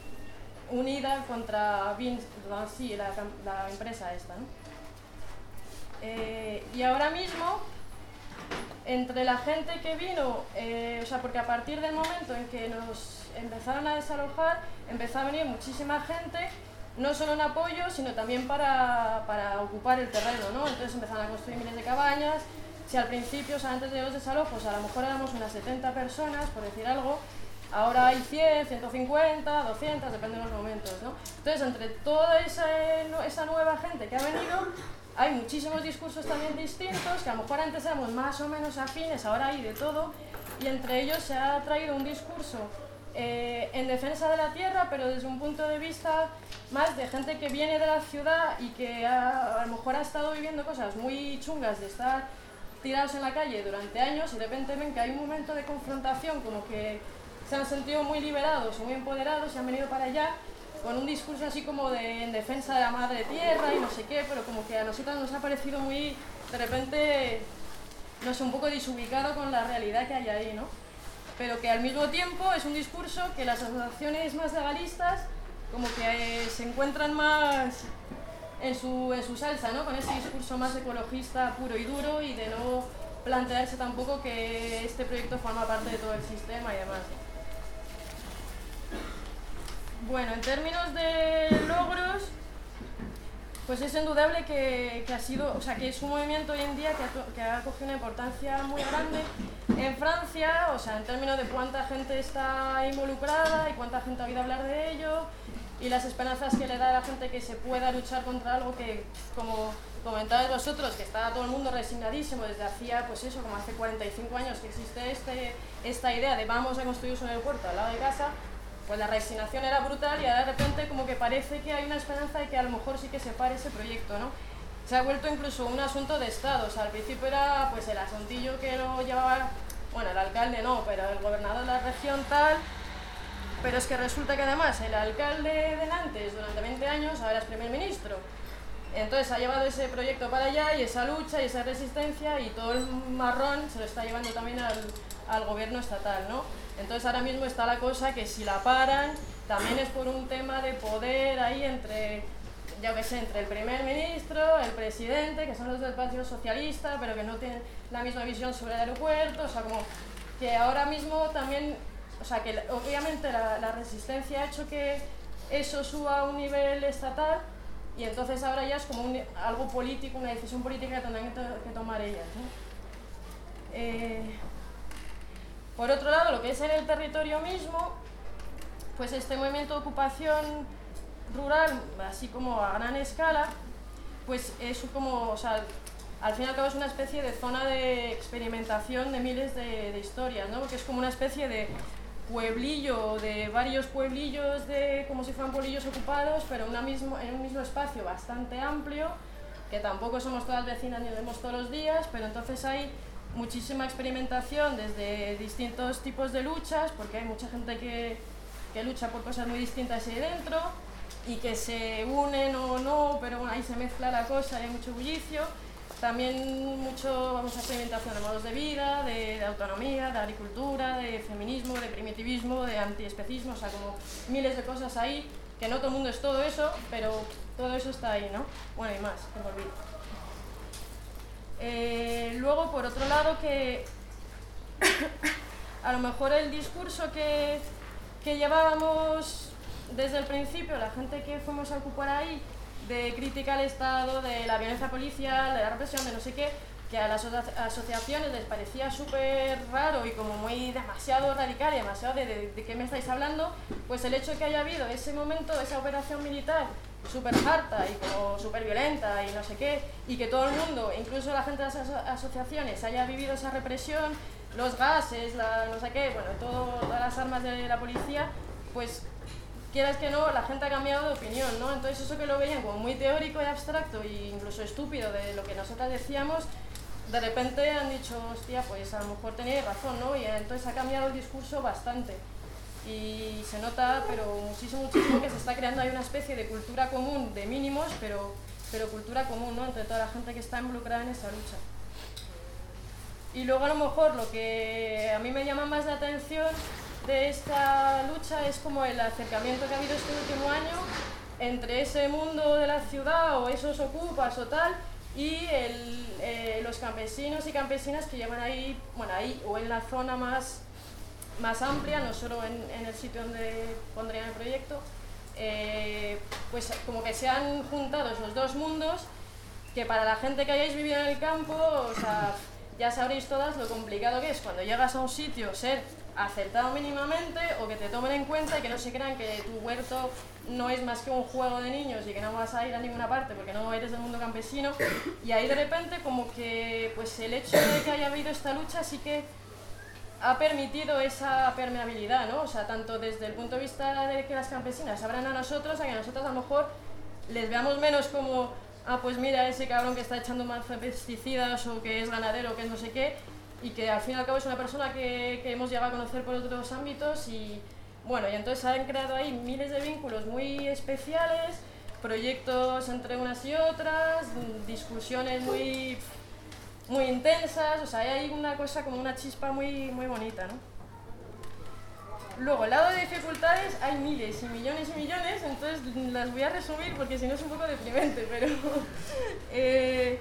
unida contra Vinci, la, la empresa esta, ¿no? Eh, y ahora mismo, entre la gente que vino, eh, o sea, porque a partir del momento en que nos empezaron a desalojar, empezó a venir muchísima gente, no solo en apoyo, sino también para, para ocupar el terreno, ¿no? Entonces empezaron a construir miles de cabañas. Si al principio, o sea, antes de los desalojos, a lo mejor éramos unas setenta personas, por decir algo, ahora hay cien, ciento cincuenta, doscientas, depende de los momentos, ¿no? Entonces, entre toda esa, esa nueva gente que ha venido, hay muchísimos discursos también distintos, que a lo mejor antes éramos más o menos afines, ahora hay de todo, y entre ellos se ha traído un discurso eh, en defensa de la tierra, pero desde un punto de vista más de gente que viene de la ciudad y que ha, a lo mejor ha estado viviendo cosas muy chungas de estar tirados en la calle durante años y de repente ven que hay un momento de confrontación, como que se han sentido muy liberados o muy empoderados y han venido para allá, con un discurso así como de en defensa de la madre tierra y no sé qué, pero como que a nosotros nos ha parecido muy, de repente, no sé, un poco desubicado con la realidad que hay ahí, ¿no? Pero que al mismo tiempo es un discurso que las asociaciones más legalistas como que eh, se encuentran más en su, en su salsa, ¿no? Con ese discurso más ecologista puro y duro y de no plantearse tampoco que este proyecto forma parte de todo el sistema y demás. Bueno, en términos de logros, pues es indudable que, que ha sido, o sea, que es un movimiento hoy en día que ha, que ha cogido una importancia muy grande en Francia, o sea, en términos de cuánta gente está involucrada y cuánta gente ha oído hablar de ello y las esperanzas que le da a la gente que se pueda luchar contra algo que, como comentabais vosotros, que está todo el mundo resignadísimo desde hacía, pues eso, como hace cuarenta y cinco años que existe este, esta idea de vamos a construir un aeropuerto al lado de casa. Pues la resignación era brutal y ahora de repente como que parece que hay una esperanza de que a lo mejor sí que se pare ese proyecto, ¿no? Se ha vuelto incluso un asunto de Estado, o sea, al principio era pues el asuntillo que lo llevaba, bueno, el alcalde no, pero el gobernador de la región tal, pero es que resulta que además el alcalde de Nantes durante veinte años ahora es primer ministro. Entonces ha llevado ese proyecto para allá y esa lucha y esa resistencia y todo el marrón se lo está llevando también al, al gobierno estatal, ¿no? Entonces ahora mismo está la cosa que si la paran, también es por un tema de poder ahí entre, ya que sé, entre el primer ministro, el presidente, que son los del Partido Socialista, pero que no tienen la misma visión sobre el aeropuerto, o sea, como que ahora mismo también, o sea, que obviamente la, la resistencia ha hecho que eso suba a un nivel estatal y entonces ahora ya es como un, algo político, una decisión política que tendrán que, to que tomar ellas, ¿no? Eh, Por otro lado, lo que es en el territorio mismo, pues este movimiento de ocupación rural, así como a gran escala, pues es como, o sea, al fin y al cabo es una especie de zona de experimentación de miles de, de historias, ¿no? Porque es como una especie de pueblillo, de varios pueblillos, de, como si fueran pueblillos ocupados, pero una mismo, en un mismo espacio bastante amplio, que tampoco somos todas vecinas ni vemos todos los días, pero entonces hay muchísima experimentación desde distintos tipos de luchas, porque hay mucha gente que, que lucha por cosas muy distintas ahí dentro y que se unen o no, pero bueno, ahí se mezcla la cosa y hay mucho bullicio. también mucho, vamos, a experimentación de modos de vida, de, de autonomía, de agricultura, de feminismo, de primitivismo, de antiespecismo, o sea, como miles de cosas ahí, que no todo el mundo es todo eso, pero todo eso está ahí, ¿no? Bueno, y más, que me olvido. Eh, luego, por otro lado, que a lo mejor el discurso que, que llevábamos desde el principio, la gente que fuimos a ocupar ahí, de crítica al Estado, de la violencia policial, de la represión, de no sé qué, que a las asociaciones les parecía súper raro y como muy demasiado radical y demasiado de, de, de qué me estáis hablando, pues el hecho de que haya habido ese momento, esa operación militar súper harta y como súper violenta y no sé qué, y que todo el mundo, incluso la gente de las aso asociaciones, haya vivido esa represión, los gases, la no sé qué, bueno, todo, todas las armas de la policía, pues quieras que no, la gente ha cambiado de opinión, ¿no? Entonces eso que lo veían como muy teórico y abstracto e incluso estúpido de lo que nosotras decíamos, de repente han dicho, hostia, pues a lo mejor teníais razón, ¿no? Y entonces ha cambiado el discurso bastante. Y se nota, pero muchísimo, muchísimo, que se está creando ahí una especie de cultura común de mínimos, pero, pero cultura común, ¿no? Entre toda la gente que está involucrada en esa lucha. Y luego a lo mejor lo que a mí me llama más la atención de esta lucha es como el acercamiento que ha habido este último año entre ese mundo de la ciudad o esos ocupas o tal y el, eh, los campesinos y campesinas que llevan ahí, bueno, ahí o en la zona más, más amplia, no solo en, en el sitio donde pondrían el proyecto, eh, pues como que se han juntado esos dos mundos que para la gente que hayáis vivido en el campo, o sea, ya sabréis todas lo complicado que es cuando llegas a un sitio ser aceptado mínimamente o que te tomen en cuenta y que no se crean que tu huerto no es más que un juego de niños y que no vas a ir a ninguna parte porque no eres del mundo campesino, y ahí de repente como que pues el hecho de que haya habido esta lucha sí que ha permitido esa permeabilidad, ¿no? O sea, tanto desde el punto de vista de que las campesinas abran a nosotros, a que nosotros a lo mejor les veamos menos como, ah, pues mira ese cabrón que está echando más pesticidas o que es ganadero o que es no sé qué, y que al fin y al cabo es una persona que, que hemos llegado a conocer por otros ámbitos y bueno, y entonces se han creado ahí miles de vínculos muy especiales, proyectos entre unas y otras, discusiones muy, muy intensas, o sea, hay una cosa como una chispa muy, muy bonita, ¿no? Luego, al lado de dificultades hay miles y millones y millones, entonces las voy a resumir porque si no es un poco deprimente, pero eh,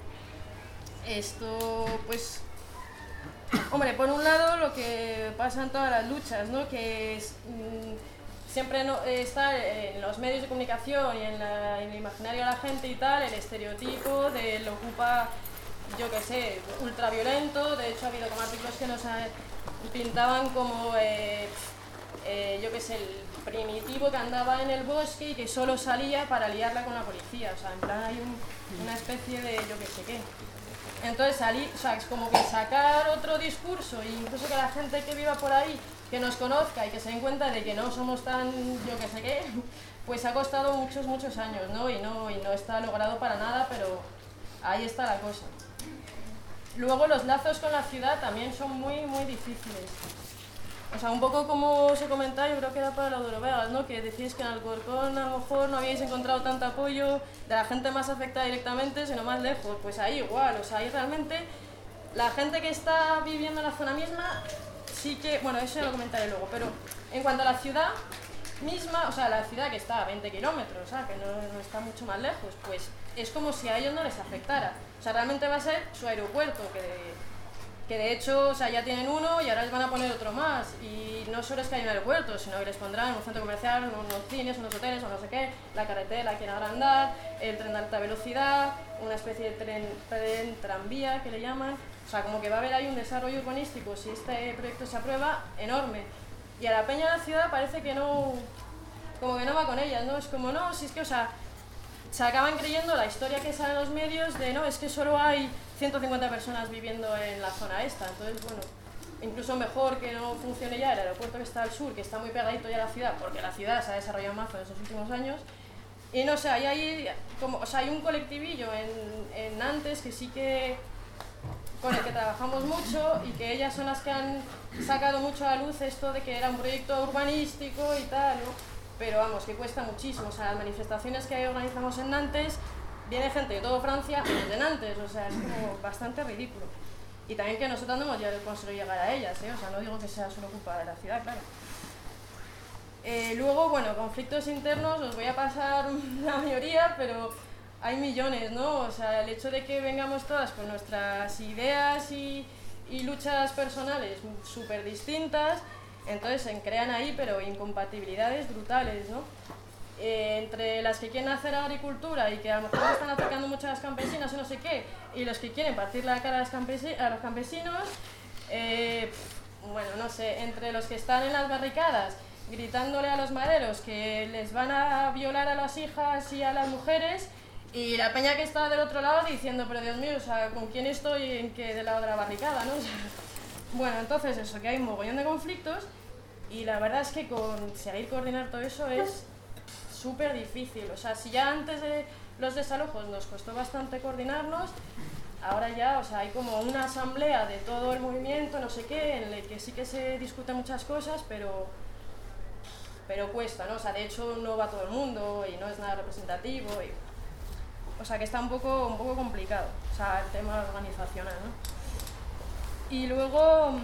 esto, pues, hombre, por un lado lo que pasa en todas las luchas, ¿no? Que es, mmm, siempre no, está en los medios de comunicación y en, la, en el imaginario de la gente y tal, el estereotipo del ocupa, yo qué sé, ultraviolento. De hecho ha habido como artículos que nos pintaban como, eh, eh, yo qué sé, el primitivo que andaba en el bosque y que solo salía para liarla con la policía, o sea, en plan hay un, una especie de yo qué sé qué. Entonces salir, o sea, es como que sacar otro discurso e incluso que la gente que viva por ahí, que nos conozca y que se den cuenta de que no somos tan yo qué sé qué, pues ha costado muchos, muchos años, ¿no? Y no, y no está logrado para nada, pero ahí está la cosa. Luego los lazos con la ciudad también son muy, muy difíciles. O sea, un poco como os he comentado, yo creo que era para lo de Eurovegas, ¿no? Que decís que en Alcorcón a lo mejor no habíais encontrado tanto apoyo de la gente más afectada directamente, sino más lejos. Pues ahí igual, o sea, ahí realmente la gente que está viviendo en la zona misma sí que, bueno, eso ya lo comentaré luego, pero en cuanto a la ciudad misma, o sea, la ciudad que está a veinte kilómetros, o sea, que no, no está mucho más lejos, pues es como si a ellos no les afectara. O sea, realmente va a ser su aeropuerto, que... que de hecho, o sea, ya tienen uno y ahora les van a poner otro más, y no solo es que haya un aeropuerto, sino que les pondrán un centro comercial, unos cines, unos hoteles, o no sé qué, la carretera la quieren agrandar, el tren de alta velocidad, una especie de tren, tren tranvía que le llaman, o sea, como que va a haber ahí un desarrollo urbanístico, si este proyecto se aprueba, enorme, y a la peña de la ciudad parece que no, como que no va con ellas, ¿no? Es como, no, si es que, o sea, se acaban creyendo la historia que sale en los medios de, no, es que solo hay ciento cincuenta personas viviendo en la zona esta, entonces, bueno, incluso mejor que no funcione ya el aeropuerto que está al sur, que está muy pegadito ya a la ciudad, porque la ciudad se ha desarrollado más en esos últimos años, y no sé, hay, hay, como, o sea, hay un colectivillo en, en Nantes que sí que, con el que trabajamos mucho, y que ellas son las que han sacado mucho a la luz esto de que era un proyecto urbanístico y tal, ¿no? Pero vamos, que cuesta muchísimo, o sea, las manifestaciones que organizamos en Nantes, viene gente de toda Francia desde Nantes, o sea, es como bastante ridículo. Y también que nosotros no hemos conseguido llegar a ellas, ¿eh? O sea, no digo que sea solo culpa de la ciudad, claro. Eh, luego, bueno, conflictos internos, os voy a pasar la mayoría, pero hay millones, ¿no? O sea, el hecho de que vengamos todas con nuestras ideas y, y luchas personales súper distintas, entonces se crean ahí, pero incompatibilidades brutales, ¿no? Eh, entre las que quieren hacer agricultura y que a lo mejor están atacando mucho a las campesinas y no sé qué, y los que quieren partir la cara a los, campesi a los campesinos, eh, bueno, no sé, entre los que están en las barricadas gritándole a los maderos que les van a violar a las hijas y a las mujeres, y la peña que está del otro lado diciendo, pero Dios mío, o sea, ¿con quién estoy y en qué del lado de la barricada, no? O sea, bueno, entonces eso, que hay un mogollón de conflictos, y la verdad es que conseguir coordinar todo eso es súper difícil. O sea, si ya antes de los desalojos nos costó bastante coordinarnos, ahora ya, o sea, hay como una asamblea de todo el movimiento, no sé qué, en el que sí que se discuten muchas cosas, pero, pero cuesta, ¿no? O sea, de hecho no va todo el mundo y no es nada representativo. Y, o sea, que está un poco, un poco complicado, o sea, el tema organizacional, ¿no? Y luego,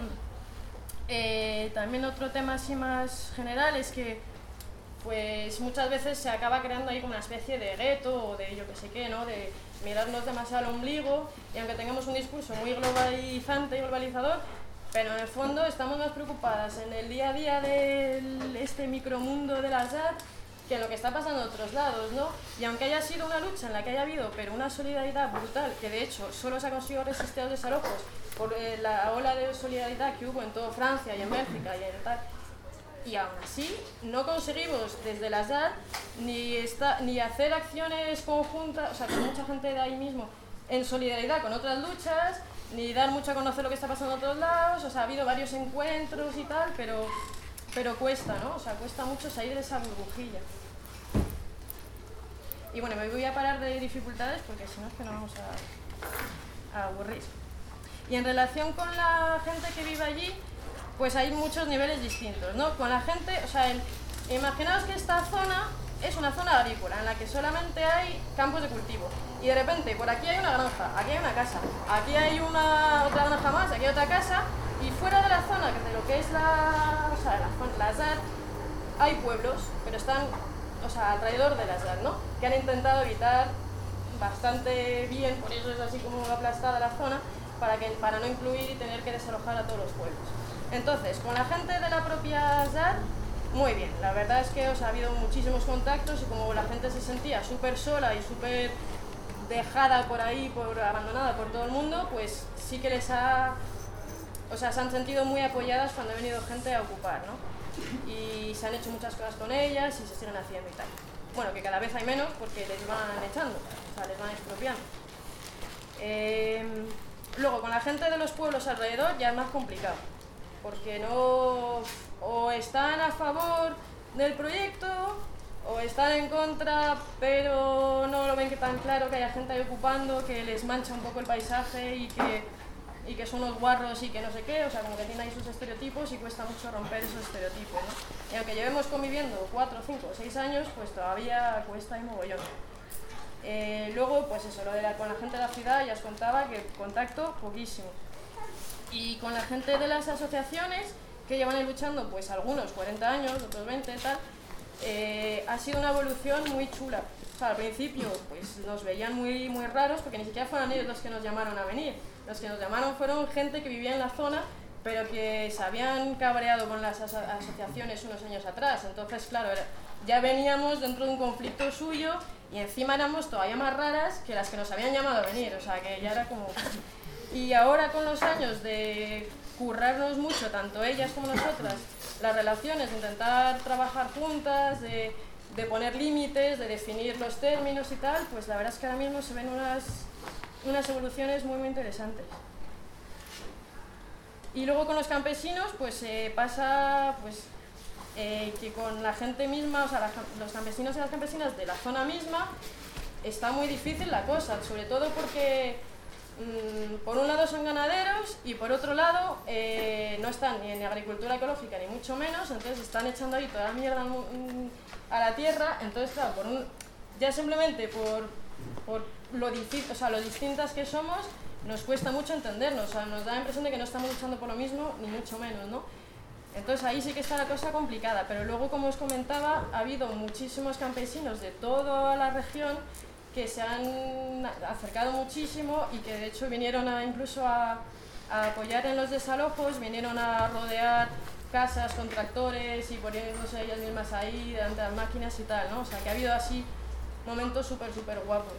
eh, también otro tema así más general es que pues muchas veces se acaba creando ahí como una especie de gueto o de yo que sé qué, ¿no? De mirarnos demasiado al ombligo, y aunque tengamos un discurso muy globalizante y globalizador, pero en el fondo estamos más preocupadas en el día a día de este micromundo de las A D que en lo que está pasando en otros lados, ¿no? Y aunque haya sido una lucha en la que haya habido, pero una solidaridad brutal, que de hecho solo se ha conseguido resistir a los desalojos por eh, la ola de solidaridad que hubo en toda Francia y en Bélgica y en tal, y aún así no conseguimos desde las D A D ni, esta, ni hacer acciones conjuntas, o sea, con mucha gente de ahí mismo, en solidaridad con otras luchas, ni dar mucho a conocer lo que está pasando en otros lados. O sea, ha habido varios encuentros y tal, pero, pero cuesta, ¿no? O sea, cuesta mucho salir de esa burbujilla. Y bueno, me voy a parar de dificultades porque si no es que no vamos a, a aburrir. Y en relación con la gente que vive allí, pues hay muchos niveles distintos, ¿no? Con la gente, o sea, el, imaginaos que esta zona es una zona agrícola en la que solamente hay campos de cultivo, y de repente por aquí hay una granja, aquí hay una casa, aquí hay una otra granja más, aquí hay otra casa, y fuera de la zona de lo que es la, o sea, la, la S A D, hay pueblos, pero están, o sea, alrededor de la S A D, ¿no? Que han intentado evitar bastante bien, por eso es así como aplastada la zona, para, que, para no incluir y tener que desalojar a todos los pueblos. Entonces, con la gente de la propia S A D, muy bien. La verdad es que o sea, ha habido muchísimos contactos, y como la gente se sentía súper sola y súper dejada por ahí, por, abandonada por todo el mundo, pues sí que les ha... O sea, se han sentido muy apoyadas cuando ha venido gente a ocupar, ¿no? Y se han hecho muchas cosas con ellas y se siguen haciendo y tal. Bueno, que cada vez hay menos porque les van echando, o sea, les van expropiando. Eh, luego, con la gente de los pueblos alrededor ya es más complicado, porque no, o están a favor del proyecto o están en contra, pero no lo ven que tan claro, que haya gente ahí ocupando, que les mancha un poco el paisaje y que, y que son unos guarros y que no sé qué, o sea, como que tienen ahí sus estereotipos y cuesta mucho romper esos estereotipos, ¿no? Y aunque llevemos conviviendo cuatro, cinco, seis años, pues todavía cuesta y mogollón. Eh, luego, pues eso, lo de la, con la gente de la ciudad ya os contaba que contacto poquísimo. Y con la gente de las asociaciones, que llevan ahí luchando pues algunos cuarenta años, otros veinte, tal, eh, ha sido una evolución muy chula. O sea, al principio pues nos veían muy, muy raros, porque ni siquiera fueron ellos los que nos llamaron a venir. Los que nos llamaron fueron gente que vivía en la zona, pero que se habían cabreado con las aso asociaciones unos años atrás. Entonces, claro, era, ya veníamos dentro de un conflicto suyo, y encima éramos todavía más raras que las que nos habían llamado a venir. O sea, que ya era como... Y ahora, con los años de currarnos mucho, tanto ellas como nosotras, las relaciones, de intentar trabajar juntas, de, de poner límites, de definir los términos y tal, pues la verdad es que ahora mismo se ven unas, unas evoluciones muy, muy interesantes. Y luego con los campesinos, pues eh, pasa pues, eh, que con la gente misma, o sea, la, los campesinos y las campesinas de la zona misma, está muy difícil la cosa, sobre todo porque... por un lado son ganaderos y por otro lado eh, no están ni en agricultura ecológica ni mucho menos, entonces están echando ahí toda la mierda a la tierra. Entonces claro, por un, ya simplemente por por lo, o sea, lo distintas que somos, nos cuesta mucho entendernos, o sea, nos da la impresión de que no estamos luchando por lo mismo, ni mucho menos, ¿no? Entonces ahí sí que está la cosa complicada, pero luego, como os comentaba, ha habido muchísimos campesinos de toda la región que se han acercado muchísimo y que de hecho vinieron a, incluso a, a apoyar en los desalojos, vinieron a rodear casas con tractores y poniéndose ellas mismas ahí delante de las máquinas y tal, ¿no? O sea, que ha habido así momentos súper, súper guapos.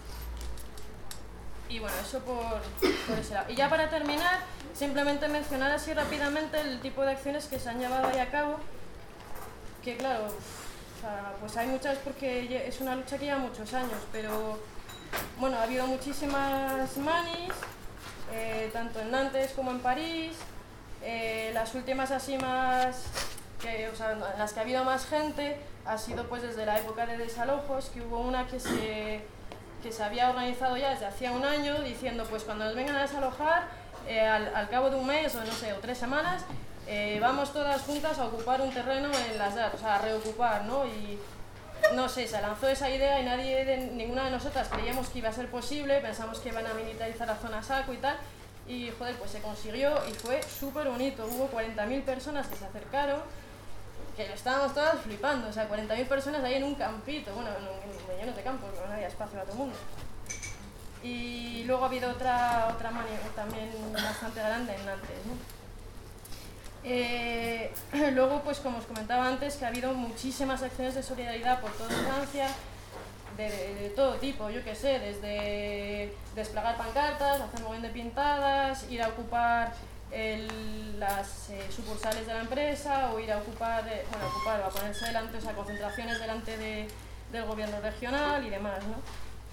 Y bueno, eso por, por ese lado. Y ya para terminar, simplemente mencionar así rápidamente el tipo de acciones que se han llevado ahí a cabo, que claro, o sea, pues hay muchas porque es una lucha que lleva muchos años, pero bueno, ha habido muchísimas manis, eh, tanto en Nantes como en París, eh, las últimas así más, que, o sea, en las que ha habido más gente, ha sido pues desde la época de desalojos, que hubo una que se... que se había organizado ya desde hacía un año, diciendo pues cuando nos vengan a desalojar, eh, al, al cabo de un mes o no sé, o tres semanas, eh, vamos todas juntas a ocupar un terreno en las D A R, o sea, a reocupar, ¿no? Y no sé, se lanzó esa idea y nadie, de, ninguna de nosotras creíamos que iba a ser posible, pensamos que iban a militarizar la zona a saco y tal, y joder, pues se consiguió y fue súper bonito, hubo cuarenta mil personas que se acercaron, que estábamos todas flipando, o sea, cuarenta mil personas ahí en un campito, bueno, en, en millones de campos, no había espacio para todo el mundo. Y luego ha habido otra, otra mani también bastante grande en Nantes, ¿no? Eh, luego, pues como os comentaba antes, que ha habido muchísimas acciones de solidaridad por toda Francia, de, de, de todo tipo, yo qué sé, desde desplegar pancartas, hacer mogollón de pintadas, ir a ocupar El, las eh, sucursales de la empresa o ir a ocupar, eh, bueno, ocupar o a ponerse delante, o sea, concentraciones delante de, del gobierno regional y demás, ¿no?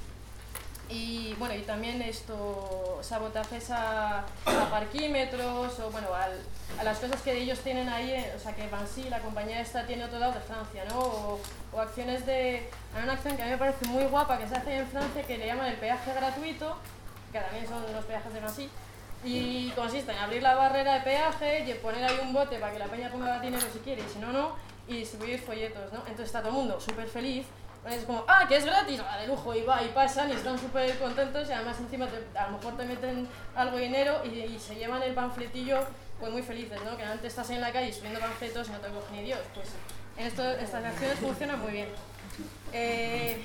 Y bueno, y también esto, sabotajes a, a parquímetros o bueno, al, a las cosas que ellos tienen ahí, eh, o sea, que Vinci, la compañía esta, tiene otro lado de Francia, ¿no? O, o acciones de... Hay una acción que a mí me parece muy guapa que se hace en Francia que le llaman el peaje gratuito, que también son los peajes de Vinci. Y consiste en abrir la barrera de peaje y poner ahí un bote para que la peña ponga dinero si quiere y si no, no, y distribuir folletos, ¿no? Entonces está todo el mundo súper feliz, es como, ¡ah, que es gratis! ¡Ah, de lujo! Y va, y pasan y están súper contentos y además encima te, a lo mejor te meten algo de dinero y, y se llevan el panfletillo pues muy felices, ¿no? Que antes estás en la calle subiendo panfletos y no te coge ni Dios, pues en esto, estas acciones funcionan muy bien. Eh,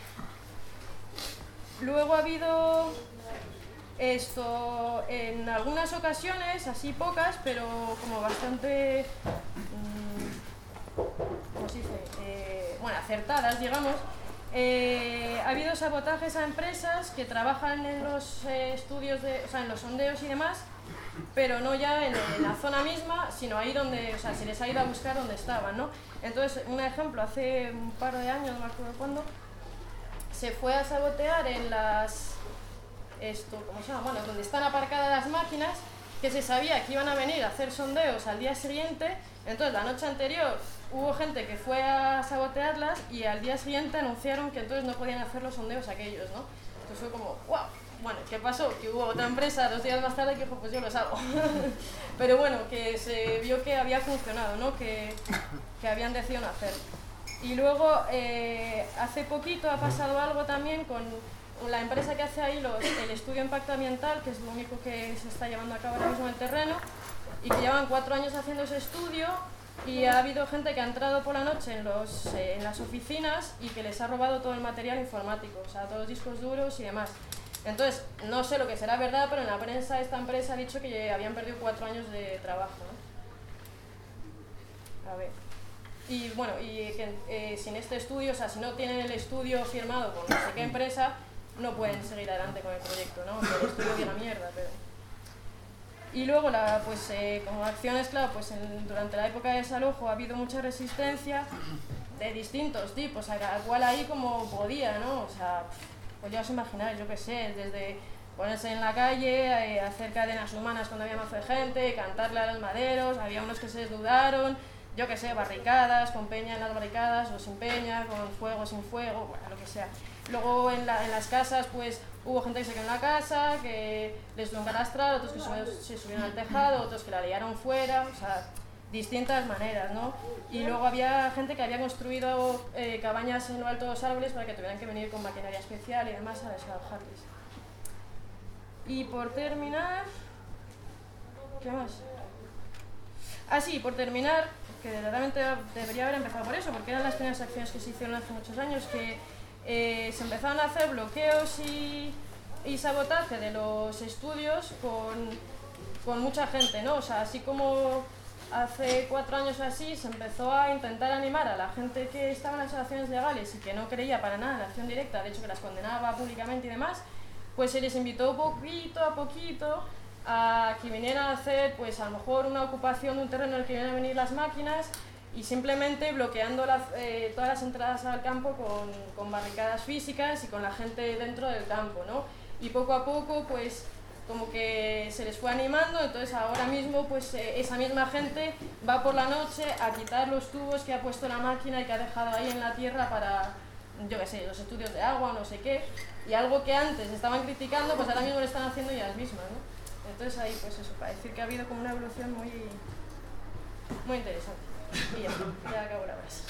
luego ha habido... Esto, en algunas ocasiones, así pocas, pero como bastante, mmm, ¿cómo se dice? Eh, bueno, acertadas, digamos, eh, ha habido sabotajes a empresas que trabajan en los eh, estudios, de, o sea, en los sondeos y demás, pero no ya en, en la zona misma, sino ahí donde, o sea, se les ha ido a buscar donde estaban, ¿no? Entonces, un ejemplo, hace un par de años, no me acuerdo cuándo, se fue a sabotear en las... esto, ¿cómo se llama? Bueno, donde están aparcadas las máquinas, que se sabía que iban a venir a hacer sondeos al día siguiente, entonces la noche anterior hubo gente que fue a sabotearlas y al día siguiente anunciaron que entonces no podían hacer los sondeos aquellos, ¿no? Entonces fue como, ¡wow! Bueno, ¿qué pasó? Que hubo otra empresa dos días más tarde que dijo, pues yo los hago. Pero bueno, que se vio que había funcionado, ¿no? Que, que habían decidido no hacer. Y luego, eh, hace poquito ha pasado algo también con la empresa que hace ahí los, el estudio de impacto ambiental, que es lo único que se está llevando a cabo ahora mismo en el terreno, y que llevan cuatro años haciendo ese estudio, y ha habido gente que ha entrado por la noche en, los, eh, en las oficinas y que les ha robado todo el material informático, o sea, todos los discos duros y demás. Entonces, no sé lo que será verdad, pero en la prensa esta empresa ha dicho que habían perdido cuatro años de trabajo, ¿no? A ver. Y bueno, y que eh, sin este estudio, o sea, si no tienen el estudio firmado con no sé qué empresa, no pueden seguir adelante con el proyecto, ¿no? El estudio de la mierda, pero... Y luego, la, pues, eh, como acciones, claro, pues en, durante la época de desalojo ha habido mucha resistencia de distintos tipos, o sea, cada cual ahí como podía, ¿no? O sea, pues ya os imagináis, yo qué sé, desde ponerse en la calle, eh, hacer cadenas humanas cuando había mazo de gente, cantarle a los maderos, había unos que se desnudaron, yo qué sé, barricadas, con peña en las barricadas o sin peña, con fuego, sin fuego, bueno, lo que sea. Luego en, la, en las casas, pues hubo gente que se quedó en la casa, que les dio un canastral, otros que se, se subieron al tejado, otros que la liaron fuera, o sea, distintas maneras, ¿no? Y luego había gente que había construido eh, cabañas en lo alto de los árboles para que tuvieran que venir con maquinaria especial y demás a desalojarles. Y por terminar... ¿Qué más? Ah, sí, por terminar, que realmente debería haber empezado por eso, porque eran las primeras acciones que se hicieron hace muchos años, que eh, se empezaron a hacer bloqueos y, y sabotaje de los estudios con, con mucha gente, ¿no? O sea, así como hace cuatro años o así se empezó a intentar animar a la gente que estaba en las acciones legales y que no creía para nada en la acción directa, de hecho que las condenaba públicamente y demás, pues se les invitó poquito a poquito a que vinieran a hacer, pues a lo mejor una ocupación de un terreno en el que vienen a venir las máquinas y simplemente bloqueando la, eh, todas las entradas al campo con, con barricadas físicas y con la gente dentro del campo, ¿no? Y poco a poco, pues como que se les fue animando, entonces ahora mismo pues eh, esa misma gente va por la noche a quitar los tubos que ha puesto la máquina y que ha dejado ahí en la tierra para, yo qué sé, los estudios de agua, no sé qué, y algo que antes estaban criticando, pues ahora mismo lo están haciendo ellas mismas, ¿no? Entonces ahí, pues eso, para decir que ha habido como una evolución muy, muy interesante. Y ya, ya acabo la frase.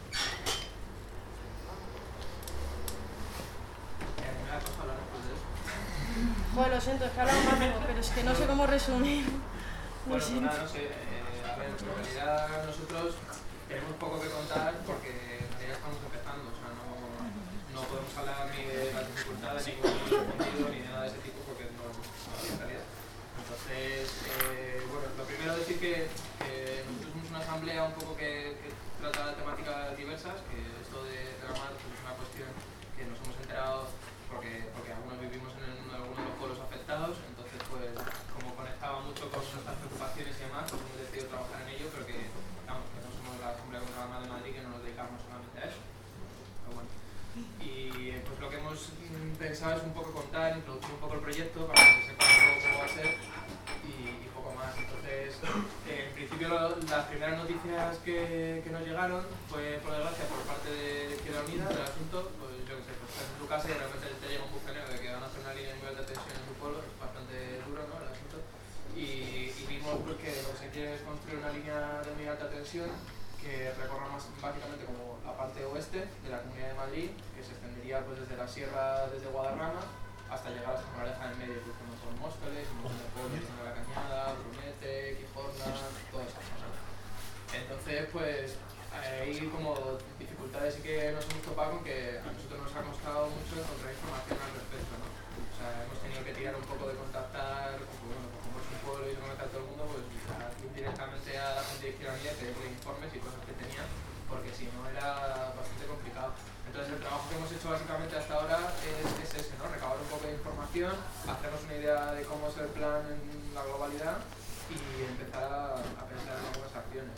Bueno, lo siento, es que hablamos más, pero es que no sé cómo resumir. Lo Bueno, siento. nada, no sé, eh, a ver, en realidad nosotros tenemos poco que contar porque en realidad estamos empezando, o sea, no, no podemos hablar ni de las dificultades, ni con el contenido, ni nada de ese tipo porque no, no hay en realidad. Entonces, eh, bueno, lo primero decir que, que nosotros somos una asamblea un poco que, que trata temáticas diversas, que esto de reclamar pues, es una cuestión que nos hemos enterado porque, porque algunos vivimos en, el, en algunos de los pueblos afectados, entonces pues como conectaba mucho con nuestras preocupaciones y demás, pues hemos decidido trabajar en ello, pero que, vamos, que no somos la Asamblea contra la Mar de Madrid, que no nos dedicamos solamente a eso. Pero bueno. Y pues lo que hemos pensado es un poco contar, introducir un poco el proyecto para que se sepa un poco cómo va a ser y, y poco más. Entonces, eh, en principio lo, las primeras noticias que, que nos llegaron fue por desgracia por parte de Izquierda Unida del asunto, pues yo qué sé, pues estás en tu casa y de repente te llega un bucanero de que van a hacer una línea de nivel de tensión en tu pueblo, es bastante duro, ¿no?, el asunto. Y, y vimos pues, que lo que se quiere es construir una línea de muy alta tensión que recorra más básicamente como la parte oeste de la Comunidad de Madrid, que se extendería pues desde la sierra, desde Guadarrama, hasta llegar hasta Moraleja en medio, cruzando por Móstoles, un montón de pueblos, de la Cañada, Brunete, Quijorna, todas esas cosas. Entonces, pues, hay como dificultades sí que nos hemos topado con que a nosotros nos ha costado mucho encontrar información al respecto, ¿no? O sea, hemos tenido que tirar un poco de contactar, pues, bueno, como es un pueblo y se conecta a todo el mundo, pues directamente a la gente de Izquierda Unida, pedirle informes y cosas que tenían, porque si no era bastante complicado. Entonces el trabajo que hemos hecho básicamente hasta ahora es, es ese, ¿no? Recabar un poco de información, hacernos una idea de cómo es el plan en la globalidad y empezar a, a pensar en algunas acciones.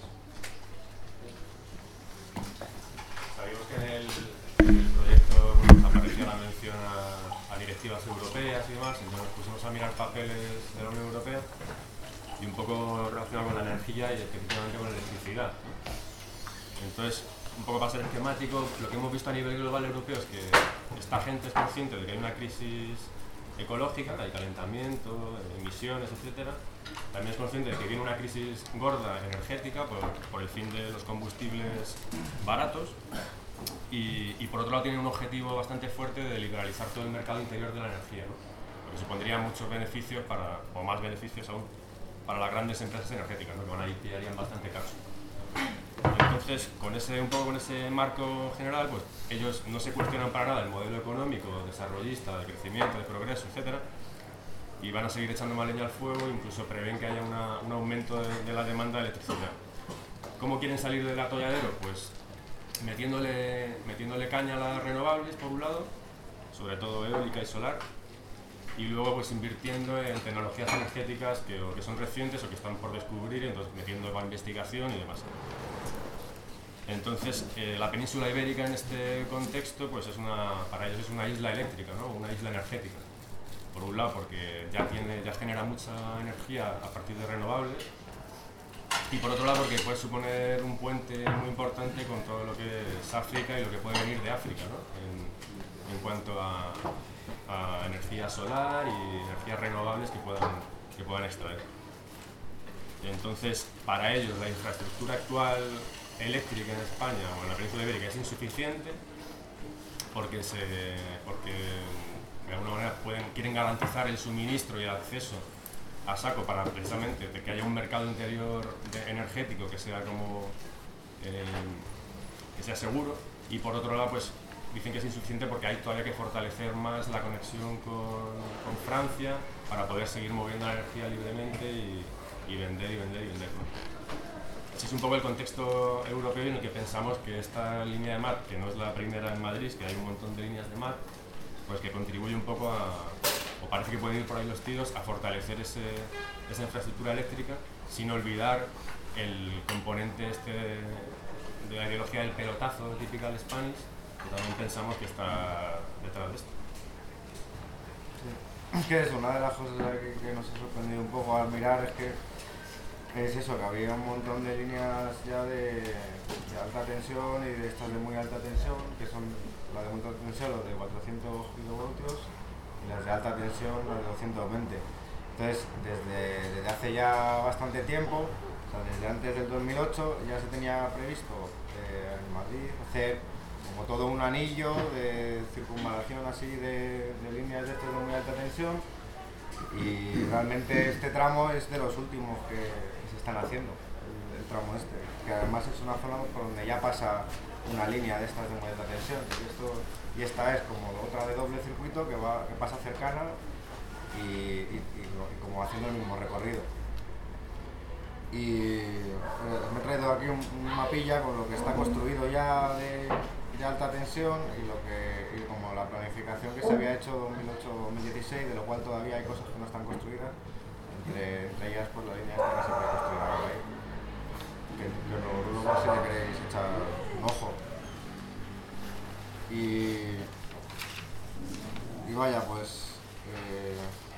Sabíamos que en el, en el proyecto apareció la mención a, a directivas europeas y demás, entonces nos pusimos a mirar papeles de la Unión Europea y un poco relacionado con la energía y específicamente con la electricidad. Entonces, un poco para ser esquemático, lo que hemos visto a nivel global europeo es que esta gente es consciente de que hay una crisis ecológica, hay calentamiento, emisiones, etcétera. También es consciente de que viene una crisis gorda energética por, por el fin de los combustibles baratos y, y por otro lado tiene un objetivo bastante fuerte de liberalizar todo el mercado interior de la energía, ¿no? Lo que supondría muchos beneficios, para, o más beneficios aún, para las grandes empresas energéticas, ¿no?, que van ahí pillarían bastante caso. Entonces, con ese, un poco con ese marco general, pues ellos no se cuestionan para nada el modelo económico, desarrollista, de crecimiento, de progreso, etcétera, y van a seguir echando más leña al fuego, incluso prevén que haya una, un aumento de, de la demanda de electricidad. ¿Cómo quieren salir del atolladero? Pues metiéndole, metiéndole caña a las renovables, por un lado, sobre todo eólica y solar, y luego pues invirtiendo en tecnologías energéticas que, o que son recientes o que están por descubrir, entonces metiendo para investigación y demás. Entonces, eh, la península ibérica en este contexto, pues es una, para ellos es una isla eléctrica, ¿no?, una isla energética. Por un lado, porque ya, tiene, ya genera mucha energía a partir de renovables, y por otro lado, porque puede suponer un puente muy importante con todo lo que es África y lo que puede venir de África, ¿no?, en, en cuanto a, a energía solar y energías renovables que puedan, que puedan extraer. Entonces, para ellos la infraestructura actual eléctrica en España o en la península ibérica es insuficiente porque, se, porque de alguna manera pueden, quieren garantizar el suministro y el acceso a saco para precisamente de que haya un mercado interior de, energético que sea como eh, que sea seguro, y por otro lado pues dicen que es insuficiente porque hay todavía que fortalecer más la conexión con, con Francia para poder seguir moviendo la energía libremente y, y vender y vender y vender, ¿no? Ese es un poco el contexto europeo en el que pensamos que esta línea de M A T, que no es la primera en Madrid, que hay un montón de líneas de M A T, pues que contribuye un poco a, o parece que pueden ir por ahí los tiros, a fortalecer ese, esa infraestructura eléctrica sin olvidar el componente este de, de la ideología del pelotazo típica del Spanish, que también pensamos que está detrás de esto. Sí. Es que es una de las cosas que, que nos ha sorprendido un poco al mirar, es que es eso, que había un montón de líneas ya de, de alta tensión y de estas de muy alta tensión, que son la de muy alta tensión, los de cuatrocientos kilovoltios, y las de alta tensión, las de doscientos veinte. Entonces, desde, desde hace ya bastante tiempo, o sea, desde antes del dos mil ocho, ya se tenía previsto eh, en Madrid hacer como todo un anillo de circunvalación así de, de líneas de estas de muy alta tensión, y realmente este tramo es de los últimos que se están haciendo, el, el tramo este, que además es una zona por donde ya pasa una línea de estas de muy alta tensión, y, esto, y esta es como otra de doble circuito que, va, que pasa cercana y, y, y, y como haciendo el mismo recorrido. Y eh, me he traído aquí un, un mapilla con lo que está construido ya de, de alta tensión y, lo que, y como la planificación que se había hecho dos mil ocho dos mil dieciséis, de lo cual todavía hay cosas que no están construidas, entre, entre ellas pues la línea esta que se puede construir ahora ahí, que, que luego lo, si le queréis echar un ojo. Y, y vaya, pues eh,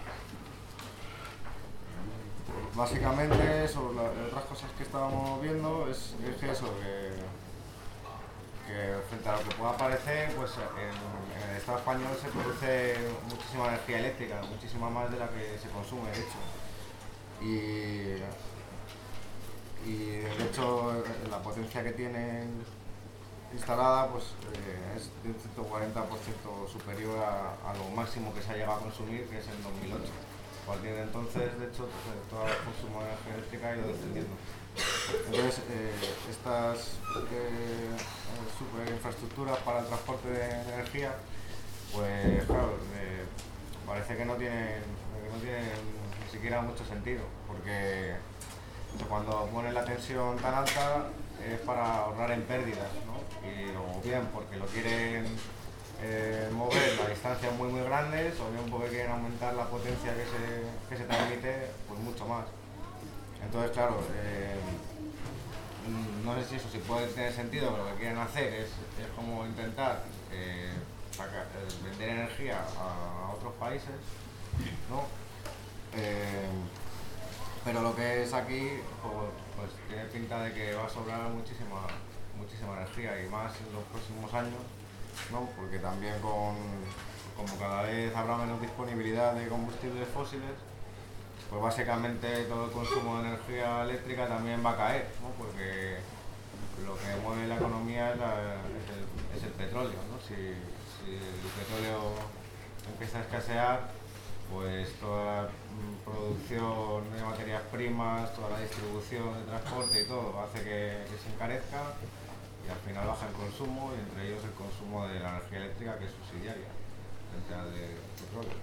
básicamente eso, la, otras cosas que estábamos viendo es, es que eso, que, que frente a lo que pueda parecer, pues en, en el Estado español se produce muchísima energía eléctrica, muchísima más de la que se consume, de hecho. Y, y de hecho la potencia que tienen instalada pues eh, es de un ciento cuarenta por ciento superior a, a lo máximo que se ha llegado a consumir, que es en dos mil ocho. A partir de entonces, de hecho, todo el consumo de energía eléctrica ha ido descendiendo. Entonces, eh, estas eh, super infraestructuras para el transporte de energía, pues claro, eh, parece que no tienen, que no tienen ni siquiera mucho sentido, porque cuando ponen la tensión tan alta es para ahorrar en pérdidas, ¿no? Y, o bien porque lo quieren eh, mover a distancias muy muy grandes, o bien porque quieren aumentar la potencia que se, que se transmite pues mucho más. Entonces claro, eh, no sé si eso sí puede tener sentido, pero lo que quieren hacer es, es como intentar eh, sacar, eh, vender energía a, a otros países, ¿no? Eh, pero lo que es aquí pues, pues tiene pinta de que va a sobrar muchísima, muchísima energía, y más en los próximos años, ¿no? Porque también con, como cada vez habrá menos disponibilidad de combustibles fósiles, pues básicamente todo el consumo de energía eléctrica también va a caer, ¿no? Porque lo que mueve la economía es, la, es, el, es el petróleo, ¿no? Si, si el petróleo empieza a escasear, pues toda la producción de materias primas, toda la distribución de transporte y todo hace que, que se encarezca, y al final baja el consumo, y entre ellos el consumo de la energía eléctrica, que es subsidiaria frente al de petróleo.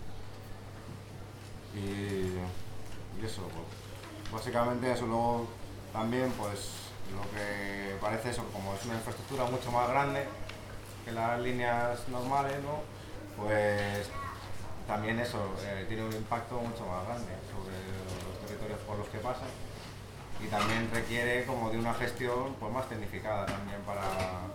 Y, y eso, pues, básicamente eso. Luego también pues lo que parece eso, como es una infraestructura mucho más grande que las líneas normales, ¿no? Pues también eso eh, tiene un impacto mucho más grande sobre los territorios por los que pasa, y también requiere como de una gestión pues más tecnificada también para,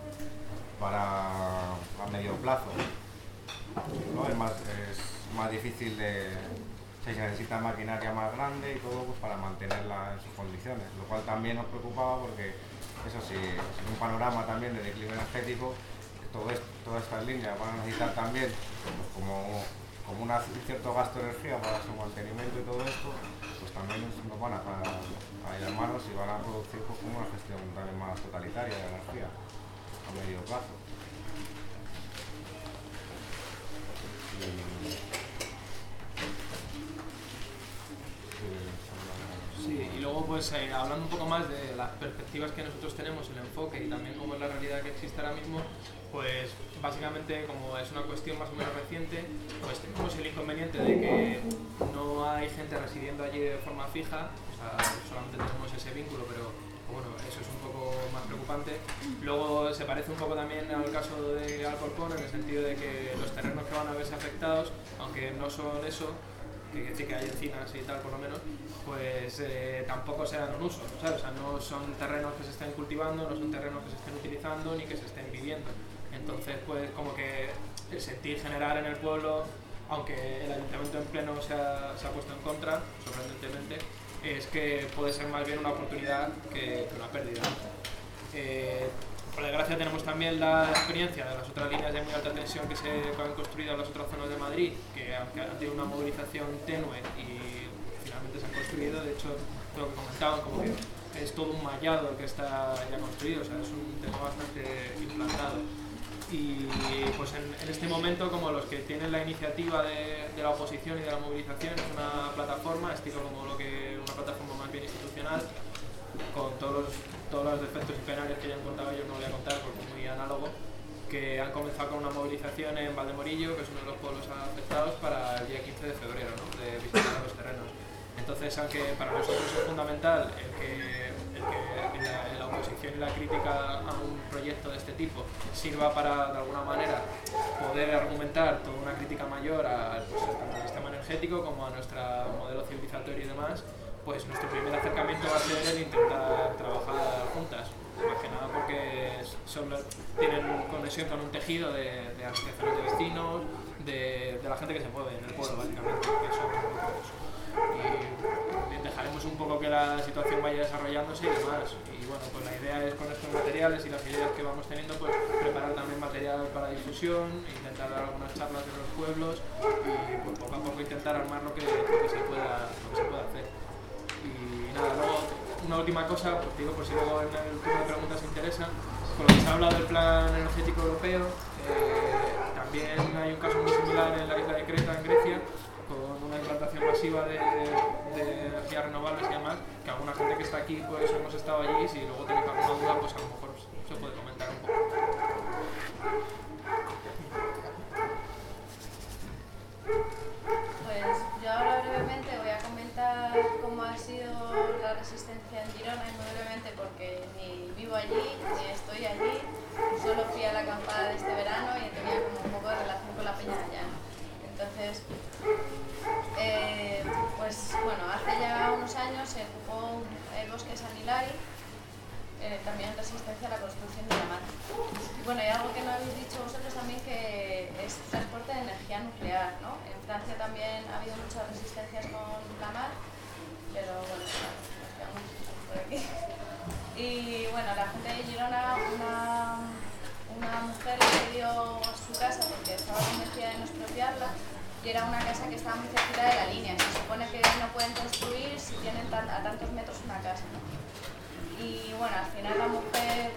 para a medio plazo, ¿no? Es más, es más difícil de, se necesita maquinaria más grande y todo pues para mantenerla en sus condiciones, lo cual también nos preocupaba porque eso sí, es un panorama también de declive energético, todo esto, todas estas líneas van a necesitar también pues, como como una, un cierto gasto de energía para su mantenimiento y todo esto, pues también nos van a, a ir a manos y van a producir pues, como una gestión también más totalitaria de la energía a medio plazo. Sí, y luego pues eh, hablando un poco más de las perspectivas que nosotros tenemos, el enfoque y también cómo es la realidad que existe ahora mismo, pues básicamente como es una cuestión más o menos reciente, pues tenemos el inconveniente de que no hay gente residiendo allí de forma fija, o sea, solamente tenemos ese vínculo, pero bueno, eso es un poco más preocupante. Luego se parece un poco también al caso de Alcorcón en el sentido de que los terrenos que van a verse afectados, aunque no son eso, que sí que hay encinas y tal por lo menos, pues eh, tampoco se dan un uso, ¿sabes? O sea, no son terrenos que se estén cultivando, no son terrenos que se estén utilizando ni que se estén viviendo. Entonces, pues como que el sentir general en el pueblo, aunque el ayuntamiento en pleno se ha, se ha puesto en contra, sorprendentemente, es que puede ser más bien una oportunidad que una pérdida. Eh, por desgracia tenemos también la experiencia de las otras líneas de muy alta tensión que se han construido en las otras zonas de Madrid, que aunque han tenido una movilización tenue y finalmente se han construido, de hecho, lo que comentaban, como que es todo un mallado el que está ya construido, o sea, es un tema bastante implantado. Y pues en, en este momento, como los que tienen la iniciativa de, de la oposición y de la movilización, es una plataforma, estilo como lo que una plataforma más bien institucional, con todos los, todos los defectos y penales que ya han contado, yo no voy a contar porque es muy análogo, que han comenzado con una movilización en Valdemorillo, que es uno de los pueblos afectados, para el día quince de febrero, ¿no? De visitar los terrenos. Entonces, aunque para nosotros es fundamental el que, el que la, la oposición y la crítica a un proyecto de este tipo sirva para, de alguna manera, poder argumentar toda una crítica mayor a, pues, tanto al sistema energético como a nuestro modelo civilizatorio y demás, pues nuestro primer acercamiento va a ser el intentar trabajar juntas, más que nada porque son, tienen conexión con un tejido de, de asociaciones de vecinos, de, de la gente que se mueve en el pueblo, básicamente, que son grupos. Y dejaremos un poco que la situación vaya desarrollándose y demás. Y bueno, pues la idea es con estos materiales y las ideas que vamos teniendo, pues preparar también material para difusión, intentar dar algunas charlas de los pueblos y pues poco a poco intentar armar lo que, lo que, se, pueda, lo que se pueda hacer. Y nada, luego una última cosa, pues digo por si luego en el turno de preguntas interesa, con lo que se ha hablado del plan energético europeo, eh, también hay un caso muy similar en la isla de Creta, en Grecia, con una implantación masiva de, de energías renovables y demás, que alguna gente que está aquí pues hemos estado allí y si luego tenéis alguna duda pues a lo mejor se puede comentar un poco. Pues yo ahora brevemente voy a comentar cómo ha sido la resistencia en Girona, y muy brevemente porque ni vivo allí, ni estoy allí, solo fui a la acampada de este verano y tenía como un poco de relación con la peña de allá. Entonces, eh, pues bueno, hace ya unos años se ocupó el bosque de San Hilari, eh, también en resistencia a la construcción de la mar. Y bueno, hay algo que no habéis dicho vosotros también, que es transporte de energía nuclear, ¿no? En Francia también ha habido muchas resistencias con la mar, pero bueno, nos quedamos por aquí. Y bueno, la gente de Girona, una... una mujer le pidió su casa porque estaba convencida de no expropiarla y era una casa que estaba muy cerquita de la línea. Se supone que no pueden construir si tienen tan, a tantos metros una casa, ¿no? Y bueno, al final la mujer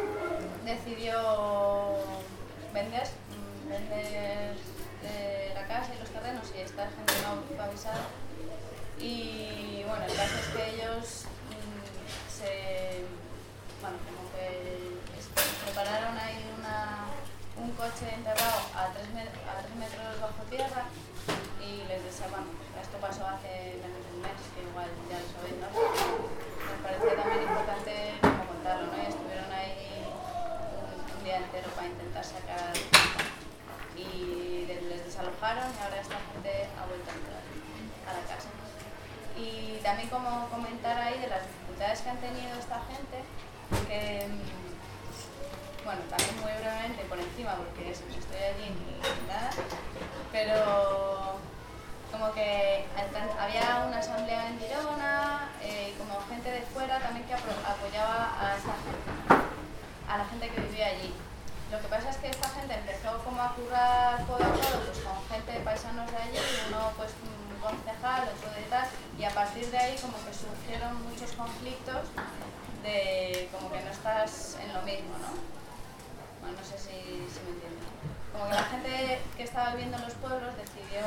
decidió vender, vender eh, la casa y los terrenos y esta gente no fue avisada. Y bueno, el caso es que ellos mmm, se... bueno, como que prepararon ahí una, un coche enterrado a tres, a tres metros bajo tierra y les deseaban. Esto pasó hace menos de un mes, que igual ya lo sabéis, ¿no? Me parecía también importante como contarlo, ¿no? Y estuvieron ahí un, un día entero para intentar sacar y les, les desalojaron y ahora esta gente ha vuelto a entrar a la casa. Y también como comentar ahí de las dificultades que han tenido esta gente, que bueno, también muy brevemente por encima porque eso, no estoy allí ni nada, pero como que había una asamblea en Girona eh, y como gente de fuera también que apoyaba a esta gente, a la gente que vivía allí. Lo que pasa es que esta gente empezó como a currar codo a codo pues, con gente de paisanos de allí, uno pues un concejal, otro de tal, y a partir de ahí como que surgieron muchos conflictos de como que no estás en lo mismo, ¿no? Bueno, no sé si, si me entienden. Como que la gente que estaba viviendo en los pueblos decidió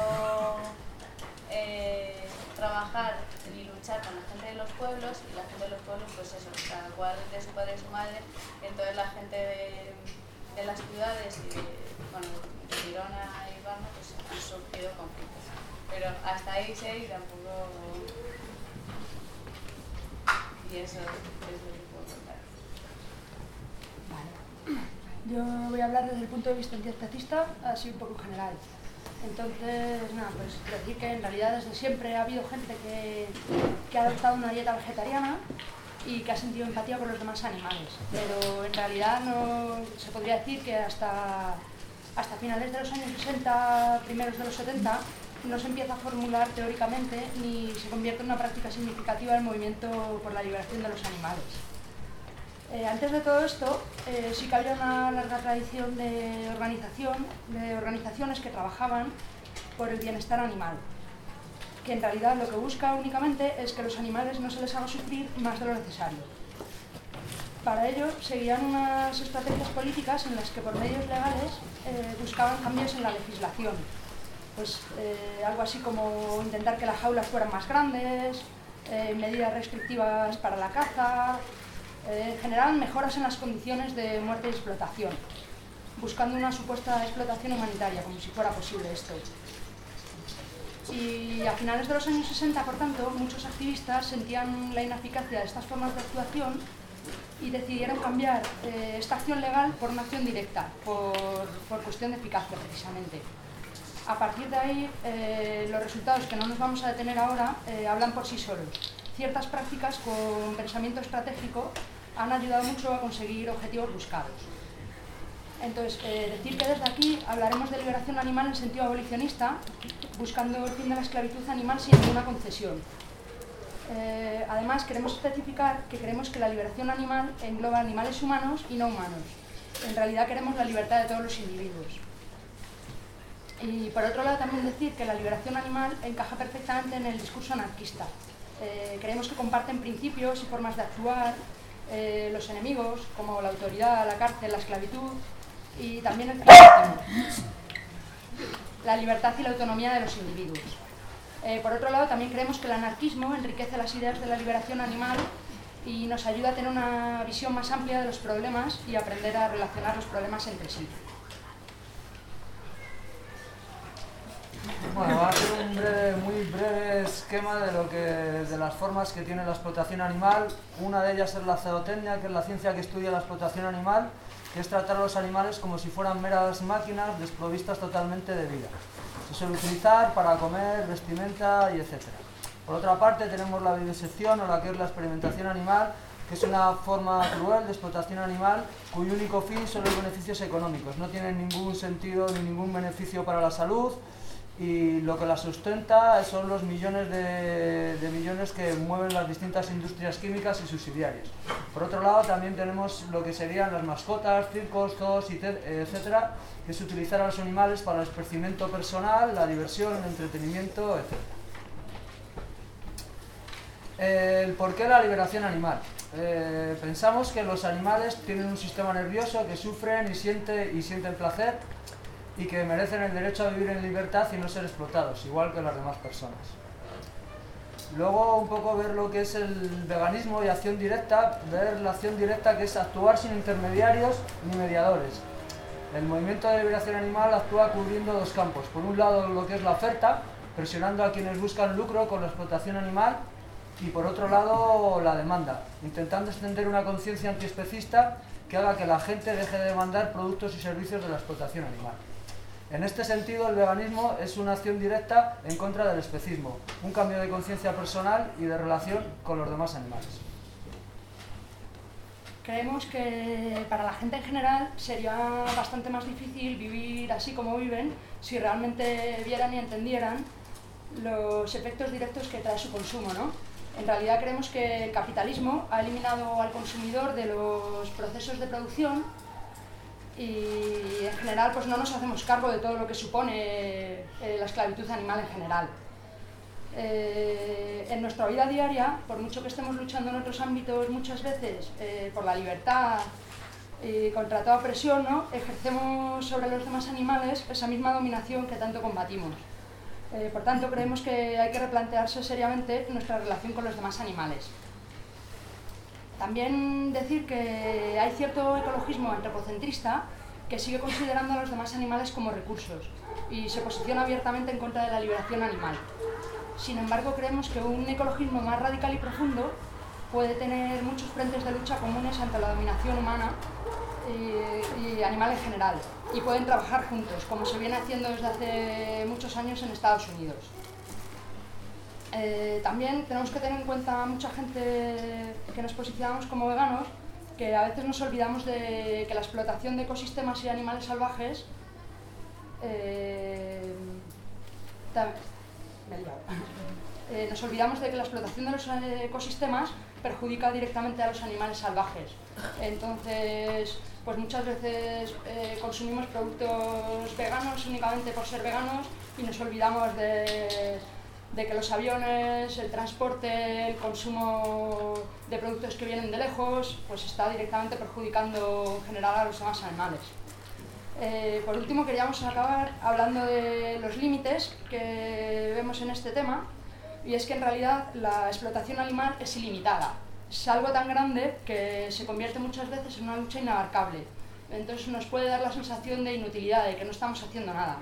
eh, trabajar y luchar con la gente de los pueblos, y la gente de los pueblos, pues eso, cada cual de su padre y su madre, y entonces la gente de, de las ciudades y de, bueno, de Girona y Barna, pues han surgido conflictos. Pero hasta ahí sé y tampoco... Y eso es lo que puedo contar. Vale. Yo voy a hablar desde el punto de vista antiespecista, así un poco general. Entonces, nada, pues decir que en realidad desde siempre ha habido gente que, que ha adoptado una dieta vegetariana y que ha sentido empatía por los demás animales. Pero en realidad no se podría decir que hasta, hasta finales de los años sesenta, primeros de los setenta, no se empieza a formular teóricamente ni se convierte en una práctica significativa el movimiento por la liberación de los animales. Eh, antes de todo esto, eh, sí que había una larga tradición de organización, de organizaciones que trabajaban por el bienestar animal, que en realidad lo que busca únicamente es que los animales no se les haga sufrir más de lo necesario. Para ello, seguían unas estrategias políticas en las que por medios legales eh, buscaban cambios en la legislación. Pues eh, algo así como intentar que las jaulas fueran más grandes, eh, medidas restrictivas para la caza, eh, en general mejoras en las condiciones de muerte y explotación, buscando una supuesta explotación humanitaria, como si fuera posible esto. Y a finales de los años sesenta, por tanto, muchos activistas sentían la ineficacia de estas formas de actuación y decidieron cambiar eh, esta acción legal por una acción directa, por, por cuestión de eficacia precisamente. A partir de ahí, eh, los resultados, que no nos vamos a detener ahora, eh, hablan por sí solos. Ciertas prácticas con pensamiento estratégico han ayudado mucho a conseguir objetivos buscados. Entonces, eh, decir que desde aquí hablaremos de liberación animal en sentido abolicionista, buscando el fin de la esclavitud animal sin ninguna concesión. Eh, además, queremos especificar que creemos que la liberación animal engloba animales humanos y no humanos. En realidad queremos la libertad de todos los individuos. Y por otro lado también decir que la liberación animal encaja perfectamente en el discurso anarquista. Eh, creemos que comparten principios y formas de actuar, eh, los enemigos, como la autoridad, la cárcel, la esclavitud, y también el fin último, la libertad y la autonomía de los individuos. Eh, por otro lado, también creemos que el anarquismo enriquece las ideas de la liberación animal y nos ayuda a tener una visión más amplia de los problemas y aprender a relacionar los problemas entre sí. Bueno, va a ser un breve, muy breve esquema de, lo que, de las formas que tiene la explotación animal. Una de ellas es la zootecnia, que es la ciencia que estudia la explotación animal, que es tratar a los animales como si fueran meras máquinas desprovistas totalmente de vida. Se suele utilizar para comer, vestimenta y etcétera. Por otra parte tenemos la vivisección, o la que es la experimentación animal, que es una forma cruel de explotación animal cuyo único fin son los beneficios económicos. No tienen ningún sentido ni ningún beneficio para la salud, y lo que la sustenta son los millones de, de millones que mueven las distintas industrias químicas y subsidiarias. Por otro lado, también tenemos lo que serían las mascotas, circos, zoos, etcétera, que es utilizar a los animales para el esparcimiento personal, la diversión, el entretenimiento, etcétera. El ¿por qué la liberación animal? Eh, pensamos que los animales tienen un sistema nervioso, que sufren y, siente, y sienten placer, y que merecen el derecho a vivir en libertad y no ser explotados, igual que las demás personas. Luego un poco ver lo que es el veganismo y acción directa, ver la acción directa, que es actuar sin intermediarios ni mediadores. El movimiento de liberación animal actúa cubriendo dos campos. Por un lado lo que es la oferta, presionando a quienes buscan lucro con la explotación animal, y por otro lado la demanda, intentando extender una conciencia antiespecista que haga que la gente deje de demandar productos y servicios de la explotación animal. En este sentido, el veganismo es una acción directa en contra del especismo, un cambio de conciencia personal y de relación con los demás animales. Creemos que para la gente en general sería bastante más difícil vivir así como viven si realmente vieran y entendieran los efectos directos que trae su consumo, ¿no? En realidad creemos que el capitalismo ha eliminado al consumidor de los procesos de producción y en general pues no nos hacemos cargo de todo lo que supone eh, la esclavitud animal en general. Eh, en nuestra vida diaria, por mucho que estemos luchando en otros ámbitos muchas veces eh, por la libertad y contra toda presión, ¿no? Ejercemos sobre los demás animales esa misma dominación que tanto combatimos. Eh, por tanto, creemos que hay que replantearse seriamente nuestra relación con los demás animales. También decir que hay cierto ecologismo antropocentrista que sigue considerando a los demás animales como recursos y se posiciona abiertamente en contra de la liberación animal. Sin embargo, creemos que un ecologismo más radical y profundo puede tener muchos frentes de lucha comunes ante la dominación humana y, y animal en general, y pueden trabajar juntos, como se viene haciendo desde hace muchos años en Estados Unidos. Eh, también tenemos que tener en cuenta a mucha gente que nos posicionamos como veganos, que a veces nos olvidamos de que la explotación de ecosistemas y animales salvajes eh, me he liado. Eh, nos olvidamos de que la explotación de los ecosistemas perjudica directamente a los animales salvajes. Entonces, pues muchas veces eh, consumimos productos veganos únicamente por ser veganos y nos olvidamos de, de que los aviones, el transporte, el consumo de productos que vienen de lejos, pues está directamente perjudicando en general a los demás animales. Eh, por último, queríamos acabar hablando de los límites que vemos en este tema, y es que en realidad la explotación animal es ilimitada. Es algo tan grande que se convierte muchas veces en una lucha inabarcable. Entonces nos puede dar la sensación de inutilidad, de que no estamos haciendo nada.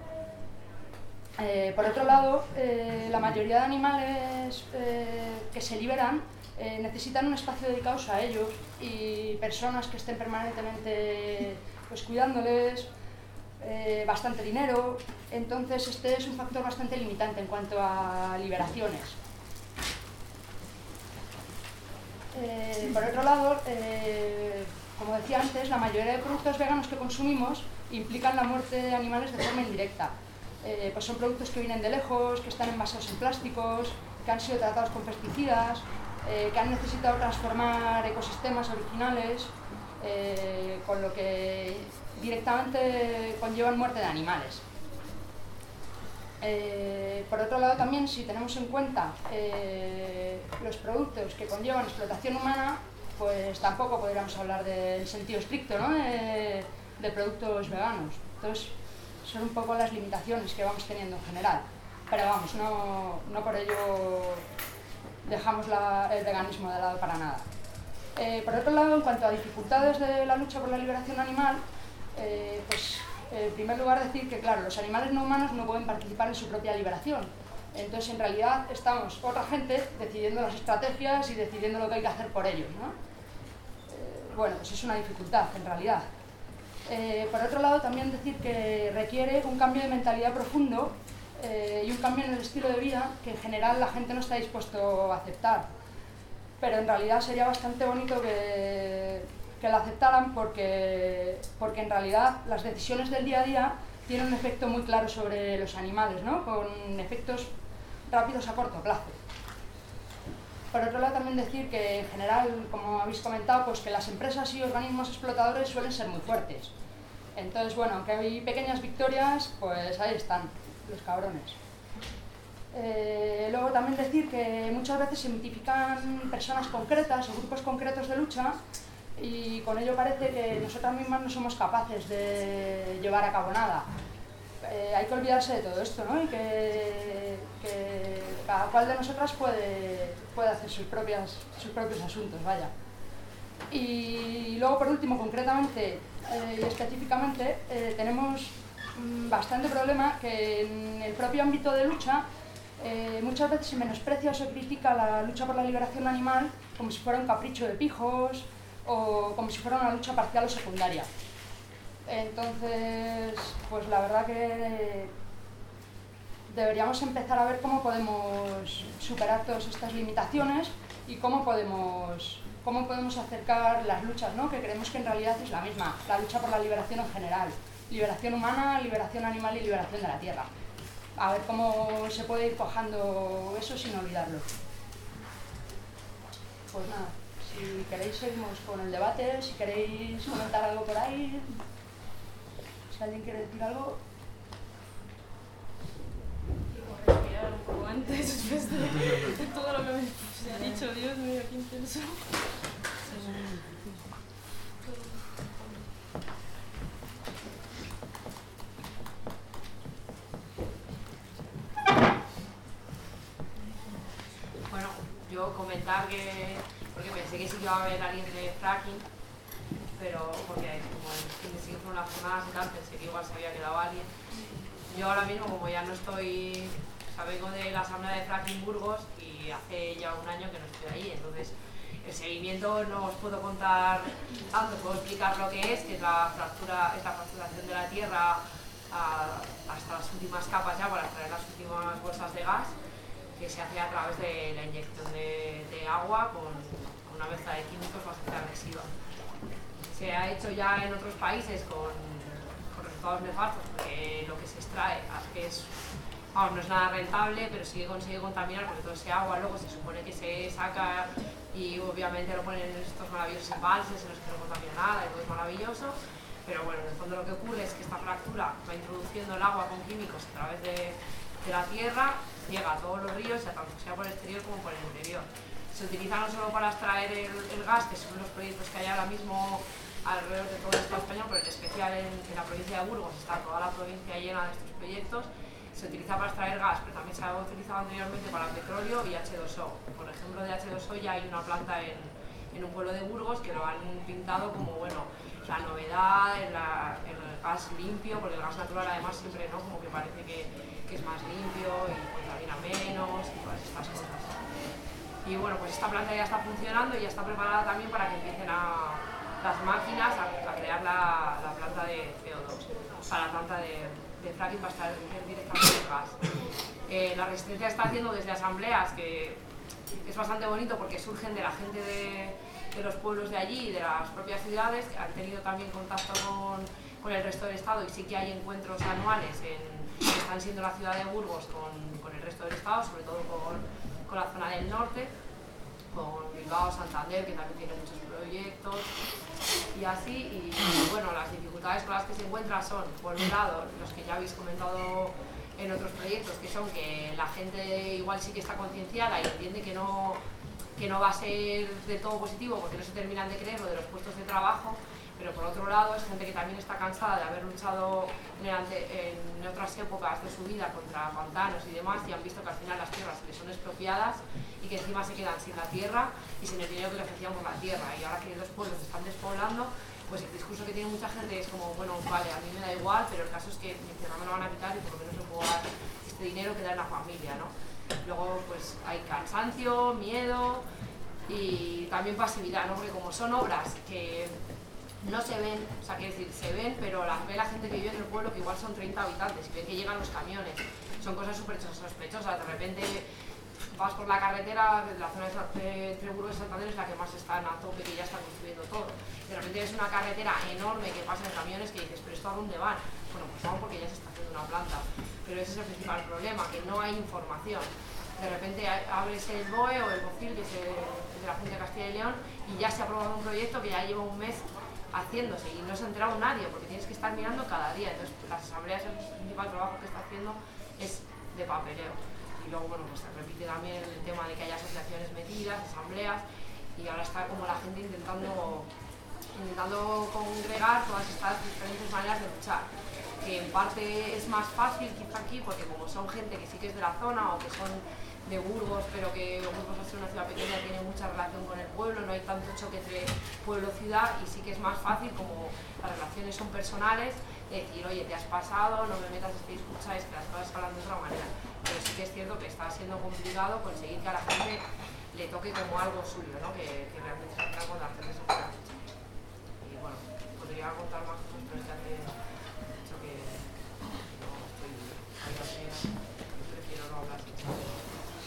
Eh, por otro lado, eh, la mayoría de animales eh, que se liberan eh, necesitan un espacio dedicado a ellos y personas que estén permanentemente pues, cuidándoles, eh, bastante dinero. Entonces este es un factor bastante limitante en cuanto a liberaciones. Eh, por otro lado, eh, como decía antes, la mayoría de productos veganos que consumimos implican la muerte de animales de forma indirecta. Eh, pues son productos que vienen de lejos, que están envasados en plásticos, que han sido tratados con pesticidas, eh, que han necesitado transformar ecosistemas originales, eh, con lo que directamente conllevan muerte de animales. Eh, por otro lado también, si tenemos en cuenta eh, los productos que conllevan explotación humana, pues tampoco podríamos hablar del sentido estricto, ¿no? de, de productos veganos. Entonces, son un poco las limitaciones que vamos teniendo en general. Pero vamos, no, no por ello dejamos la, el veganismo de lado para nada. Eh, por otro lado, en cuanto a dificultades de la lucha por la liberación animal, eh, pues en primer lugar decir que, claro, los animales no humanos no pueden participar en su propia liberación. Entonces, en realidad, estamos otra gente decidiendo las estrategias y decidiendo lo que hay que hacer por ellos, ¿no? Eh, bueno, pues es una dificultad, en realidad. Eh, por otro lado, también decir que requiere un cambio de mentalidad profundo eh, y un cambio en el estilo de vida que en general la gente no está dispuesto a aceptar. Pero en realidad sería bastante bonito que, que la aceptaran porque, porque en realidad las decisiones del día a día tienen un efecto muy claro sobre los animales, ¿no? Con efectos rápidos a corto plazo. Por otro lado, también decir que en general, como habéis comentado, pues que las empresas y organismos explotadores suelen ser muy fuertes. Entonces, bueno, aunque hay pequeñas victorias, pues ahí están, los cabrones. Eh, luego también decir que muchas veces se mitifican personas concretas o grupos concretos de lucha y con ello parece que nosotras mismas no somos capaces de llevar a cabo nada. Eh, hay que olvidarse de todo esto, ¿no? Y que, que cada cual de nosotras puede, puede hacer sus, propias, sus propios asuntos, vaya. Y luego, por último, concretamente y eh, específicamente, eh, tenemos mm, bastante problema que en el propio ámbito de lucha eh, muchas veces se menosprecia o se critica la lucha por la liberación animal como si fuera un capricho de pijos o como si fuera una lucha parcial o secundaria. Entonces, pues la verdad que deberíamos empezar a ver cómo podemos superar todas estas limitaciones y cómo podemos, cómo podemos acercar las luchas, ¿no? Que creemos que en realidad es la misma, la lucha por la liberación en general. Liberación humana, liberación animal y liberación de la tierra. A ver cómo se puede ir cojando eso sin olvidarlo. Pues nada, si queréis seguimos con el debate, si queréis comentar algo por ahí... Si alguien quiere decir algo. Respirar un poco antes, después de, de todo intenso. Bueno, yo comentar que, porque pensé que sí que iba a haber alguien de fracking, pero porque como el fin de semana fueron las jornadas y tal, pensé que igual se había quedado alguien. Yo ahora mismo, como ya no estoy, o sea, vengo de la asamblea de fracking Burgos y hace ya un año que no estoy ahí, entonces el seguimiento no os puedo contar tanto, puedo explicar lo que es, que es la fractura, esta fracturación de la tierra a, hasta las últimas capas ya para extraer las últimas bolsas de gas, que se hace a través de la inyección de, de agua con una mezcla de químicos bastante agresiva. Se ha hecho ya en otros países con, con resultados nefastos, porque lo que se extrae que es, vamos, no es nada rentable, pero sí que consigue contaminar, porque todo ese agua luego se supone que se saca y obviamente lo ponen en estos maravillosos embalses en los que no contamina nada y todo es maravilloso. Pero bueno, en el fondo lo que ocurre es que esta fractura va introduciendo el agua con químicos a través de, de la tierra, llega a todos los ríos, ya tanto sea por el exterior como por el interior. Se utiliza no solo para extraer el, el gas, que son los proyectos que hay ahora mismo alrededor de todo el Estado español, pero en especial en, en la provincia de Burgos está toda la provincia llena de estos proyectos. Se utiliza para extraer gas, pero también se ha utilizado anteriormente para petróleo y hache dos o. Por ejemplo, de hache dos o ya hay una planta en, en un pueblo de Burgos que lo han pintado como, bueno, la novedad, el, el gas limpio, porque el gas natural además siempre, ¿no?, como que parece que, que es más limpio y contamina menos y todas estas cosas. Y bueno, pues esta planta ya está funcionando y ya está preparada también para que empiecen a, las máquinas a, a crear la, la planta de C O dos, para la planta de, de fracking para extraer directamente el gas. Eh, la resistencia está haciendo desde asambleas, que es bastante bonito porque surgen de la gente de, de los pueblos de allí y de las propias ciudades, que han tenido también contacto con, con el resto del Estado, y sí que hay encuentros anuales en, que están siendo la ciudad de Burgos con, con el resto del Estado, sobre todo con, con la zona del norte, con Bilbao, Santander, que también tiene muchos proyectos y así. Y, y bueno, las dificultades con las que se encuentra son, por un lado, los que ya habéis comentado en otros proyectos, que son que la gente igual sí que está concienciada y entiende que no, que no va a ser de todo positivo, porque no se terminan de creer lo de los puestos de trabajo, pero por otro lado es gente que también está cansada de haber luchado en, en otras épocas de su vida contra pantanos y demás, y han visto que al final las tierras les son expropiadas y que encima se quedan sin la tierra y sin el dinero que les ofrecían por la tierra. Y ahora que los pueblos se están despoblando, pues el discurso que tiene mucha gente es como, bueno, vale, a mí me da igual, pero el caso es que mi tierra me lo van a quitar y por lo menos le puedo dar este dinero que da en la familia, ¿no? Luego pues hay cansancio, miedo y también pasividad, ¿no? Porque como son obras que no se ven, o sea, quiero decir, se ven, pero las ve la gente que vive en el pueblo, que igual son treinta habitantes, y ven que llegan los camiones. Son cosas súper sospechosas. De repente vas por la carretera, la zona de entre Burgos y Santander es la que más están a tope, que ya están construyendo todo. De repente ves una carretera enorme que pasan camiones que dices, ¿pero esto a dónde van? Bueno, pues vamos porque ya se está haciendo una planta. Pero ese es el principal problema, que no hay información. De repente abres el B O E o el BOCIL, que es de la Junta de Castilla y León, y ya se ha aprobado un proyecto que ya lleva un mes haciéndose y no se ha enterado nadie, porque tienes que estar mirando cada día. Entonces las asambleas, el principal trabajo que está haciendo es de papeleo. Y luego, bueno, pues se repite también el tema de que haya asociaciones metidas, asambleas, y ahora está como la gente intentando intentando congregar todas estas diferentes maneras de luchar, que en parte es más fácil quizá aquí, porque como son gente que sí que es de la zona o que son de Burgos, pero que Burgos, al ser una ciudad pequeña, tiene mucha relación con el pueblo, no hay tanto choque entre pueblo-ciudad, y sí que es más fácil, como las relaciones son personales, de decir, oye, te has pasado, no me metas este discurso, es que las cosas hablan de otra manera. Pero sí que es cierto que está siendo complicado conseguir que a la gente le toque como algo suyo, ¿no? que, que realmente se haga con la gente se pueda. Y bueno, podría contar más cosas, pero es que hace mucho que no estoy ahí a hacer, prefiero no hablar sin saber.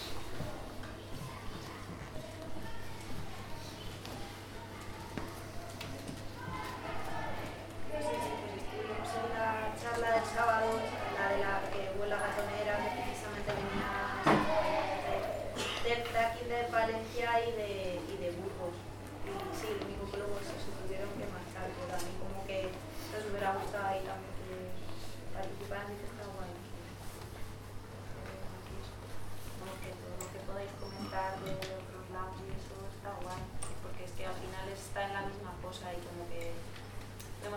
La del sábado, la de la que huele a gatonera, que precisamente venía del fracking de Valencia y de, y de Burgos. Y sí, lo único que luego se tuvieron que marchar, pero a mí como que les hubiera gustado ahí también que participaran y que está guay. Bueno, que todo lo que podáis comentar de otros lados y eso está guay.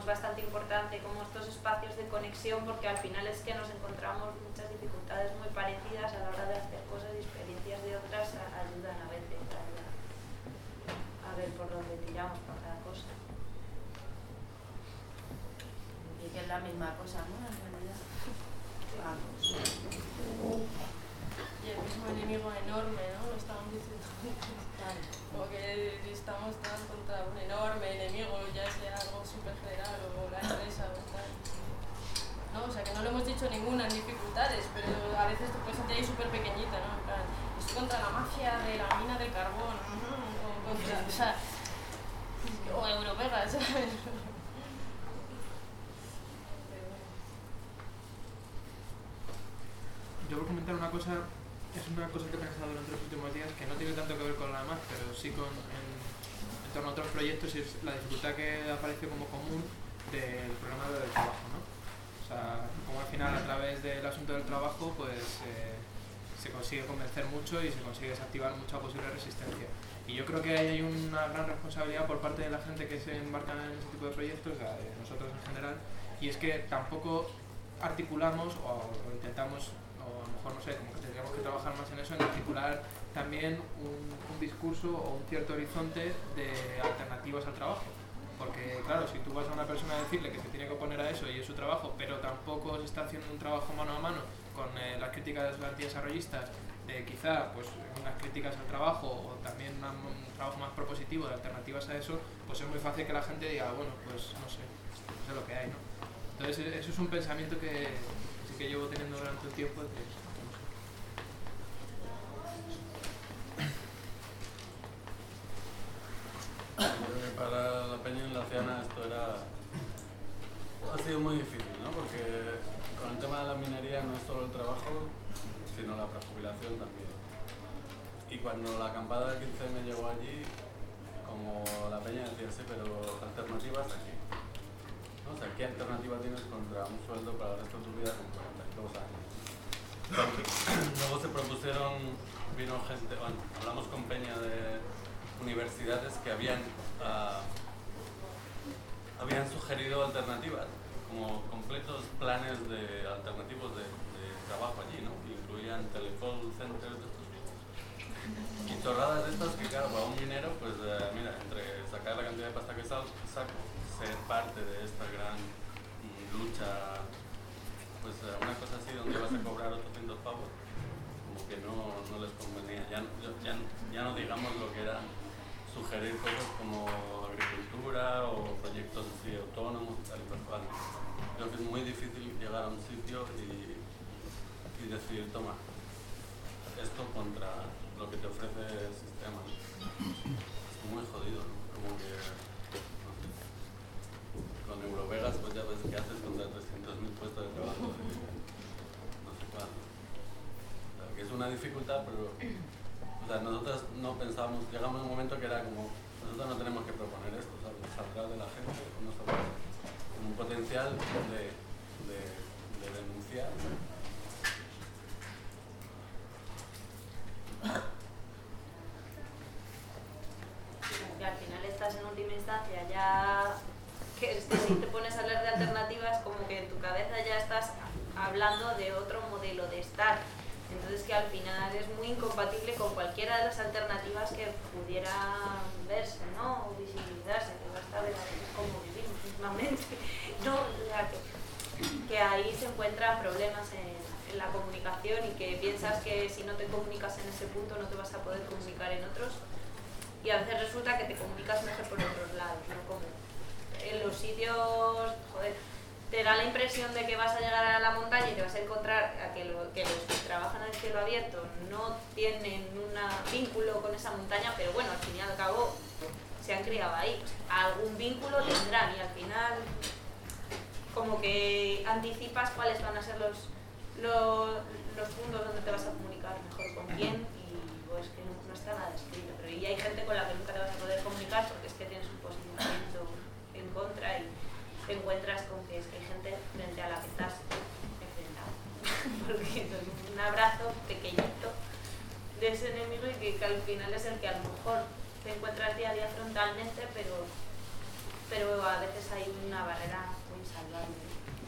es bastante importante como estos espacios de conexión, porque al final es que nos encontramos muchas dificultades muy parecidas a la hora de hacer cosas y experiencias de otras ayudan a veces a, a ver por dónde tiramos para cada cosa. Y que es la misma cosa, ¿no? En realidad. Vamos. Y el mismo enemigo enorme, ¿no? Lo estamos diciendo. Como que estamos todos contra un enorme enemigo, ya sea algo súper general o la empresa o tal. ¿No? O sea, que no lo hemos dicho ninguna en dificultades, pero a veces te puedes sentir ahí súper pequeñita, ¿no? En plan, estoy contra la mafia de la mina del carbón, o contra, o sea, o Eurovegas, ¿sabes? Yo por comentar una cosa, es una cosa que he pensado durante los últimos días que no tiene tanto que ver con la más, pero sí con en, en torno a otros proyectos, y es la dificultad que aparece como común del programa del trabajo, ¿no? O sea, como al final a través del asunto del trabajo pues eh, se consigue convencer mucho y se consigue desactivar mucha posible resistencia. Y yo creo que ahí hay una gran responsabilidad por parte de la gente que se embarca en ese tipo de proyectos, o sea, de nosotros en general, y es que tampoco articulamos o, o intentamos, o a lo mejor no sé, como que tendríamos que trabajar más en eso, en articular también un, un discurso o un cierto horizonte de alternativas al trabajo. Porque claro, si tú vas a una persona a decirle que se tiene que oponer a eso y es su trabajo, pero tampoco se está haciendo un trabajo mano a mano con eh, las críticas antidesarrollistas, de quizá pues unas críticas al trabajo o también una, un trabajo más propositivo de alternativas a eso, pues es muy fácil que la gente diga, bueno, pues no sé, eso es lo que hay, ¿no? Entonces eso es un pensamiento que, que sí que llevo teniendo durante un tiempo. De, Creo que para la Peña Enlaciana esto era, ha sido muy difícil, ¿no? Porque con el tema de la minería no es solo el trabajo, sino la prejubilación también. Y cuando la acampada de quince me llegó allí, como la Peña decía, sí, pero alternativas aquí. ¿No? O sea, ¿qué alternativa tienes contra un sueldo para el resto de tu vida con cuarenta y dos años? Luego se propusieron, vino gente, bueno, hablamos con Peña de universidades que habían, uh, habían sugerido alternativas, como completos planes de alternativos de, de trabajo allí, ¿no? Que incluían telecall centers de estos y chorradas de estas que, claro, para un minero, pues uh, mira, entre sacar la cantidad de pasta que saco, ser parte de esta gran mm, lucha, pues uh, una cosa así donde vas a cobrar ochocientos pavos, como que no, no les convenía. Ya, ya, ya no digamos lo que era sugerir cosas como agricultura o proyectos así autónomos y tal y tal. Creo que es muy difícil llegar a un sitio y, y decir, toma, esto contra lo que te ofrece el sistema. Es muy jodido, ¿no? Como que, no sé, con Eurovegas pues ya ves qué haces contra trescientos mil puestos de trabajo de no sé cuándo. O sea, que es una dificultad, pero o sea, nosotros no pensábamos, llegamos a un momento que era como, nosotros no tenemos que proponer esto, ¿sabes? Saldrá de la gente, no saldrá, con un potencial de, de, de denunciar. Que al final estás en última instancia ya, que es que si te pones a hablar de alternativas, como que en tu cabeza ya estás hablando de otro modelo de estar. Entonces que al final es muy incompatible con cualquiera de las alternativas que pudieran verse, ¿no? O visibilizarse, que basta ver cómo vivimos mismamente, ¿no? O sea, que, que ahí se encuentran problemas en, en la comunicación y que piensas que si no te comunicas en ese punto no te vas a poder comunicar en otros, y a veces resulta que te comunicas mejor por otros lados, ¿no? Como en los sitios, joder, te da la impresión de que vas a llegar a la montaña y te vas a encontrar a que, lo, que los que trabajan en el cielo abierto no tienen un vínculo con esa montaña, pero bueno, al fin y al cabo se han criado ahí. Algún vínculo tendrán y al final como que anticipas cuáles van a ser los, los, los puntos donde te vas a comunicar mejor con quién, y pues que no, no está nada escrito. Pero y hay gente con la que nunca te vas a poder comunicar porque es que tienes un posicionamiento en contra y te encuentras con que es que hay gente frente a la que estás enfrentado. Porque es un abrazo pequeñito de ese enemigo y que, que al final es el que a lo mejor te encuentras día a día frontalmente, pero pero a veces hay una barrera muy insalvable.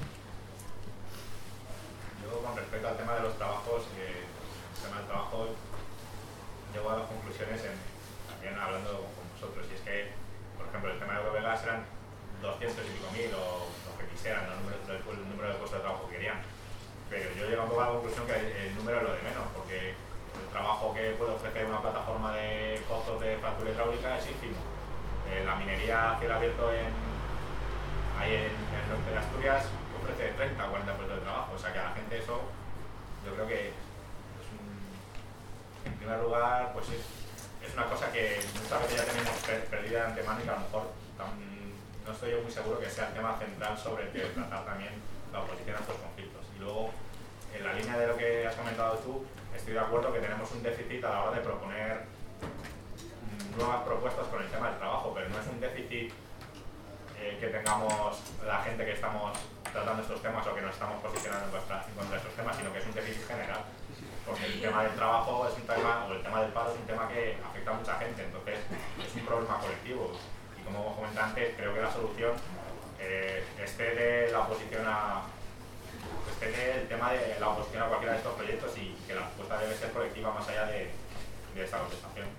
Yo, con respecto al tema de los trabajos, eh, el tema del trabajo, llego a las conclusiones en, también hablando con vosotros, y es que, por ejemplo, el tema de Eurovegas eran doscientos y pico mil o lo que quisieran, ¿no? el, número de, el número de puestos de trabajo que querían. Pero yo llego un poco a la conclusión que el número es lo de menos, porque el trabajo que puede ofrecer una plataforma de costos de fractura hidráulica es ínfimo. Eh, la minería a cielo abierto en, ahí en, en el norte de Asturias ofrece treinta o cuarenta puestos de trabajo, o sea que a la gente eso, yo creo que es un, en primer lugar, pues es, es una cosa que muchas veces ya tenemos perdida de antemano y que a lo mejor tan, no estoy yo muy seguro que sea el tema central sobre el que tratar también la oposición a estos conflictos. Y luego, en la línea de lo que has comentado tú, estoy de acuerdo que tenemos un déficit a la hora de proponer nuevas propuestas con el tema del trabajo, pero no es un déficit eh, que tengamos la gente que estamos tratando estos temas o que nos estamos posicionando en contra, en contra de estos temas, sino que es un déficit general, porque el tema del trabajo es un tema, o el tema del paro es un tema que afecta a mucha gente, entonces es un problema colectivo. Y como comenté antes, creo que la solución eh, esté de la oposición a esté del tema de la oposición a cualquiera de estos proyectos y que la respuesta debe ser colectiva más allá de, de esta contestación.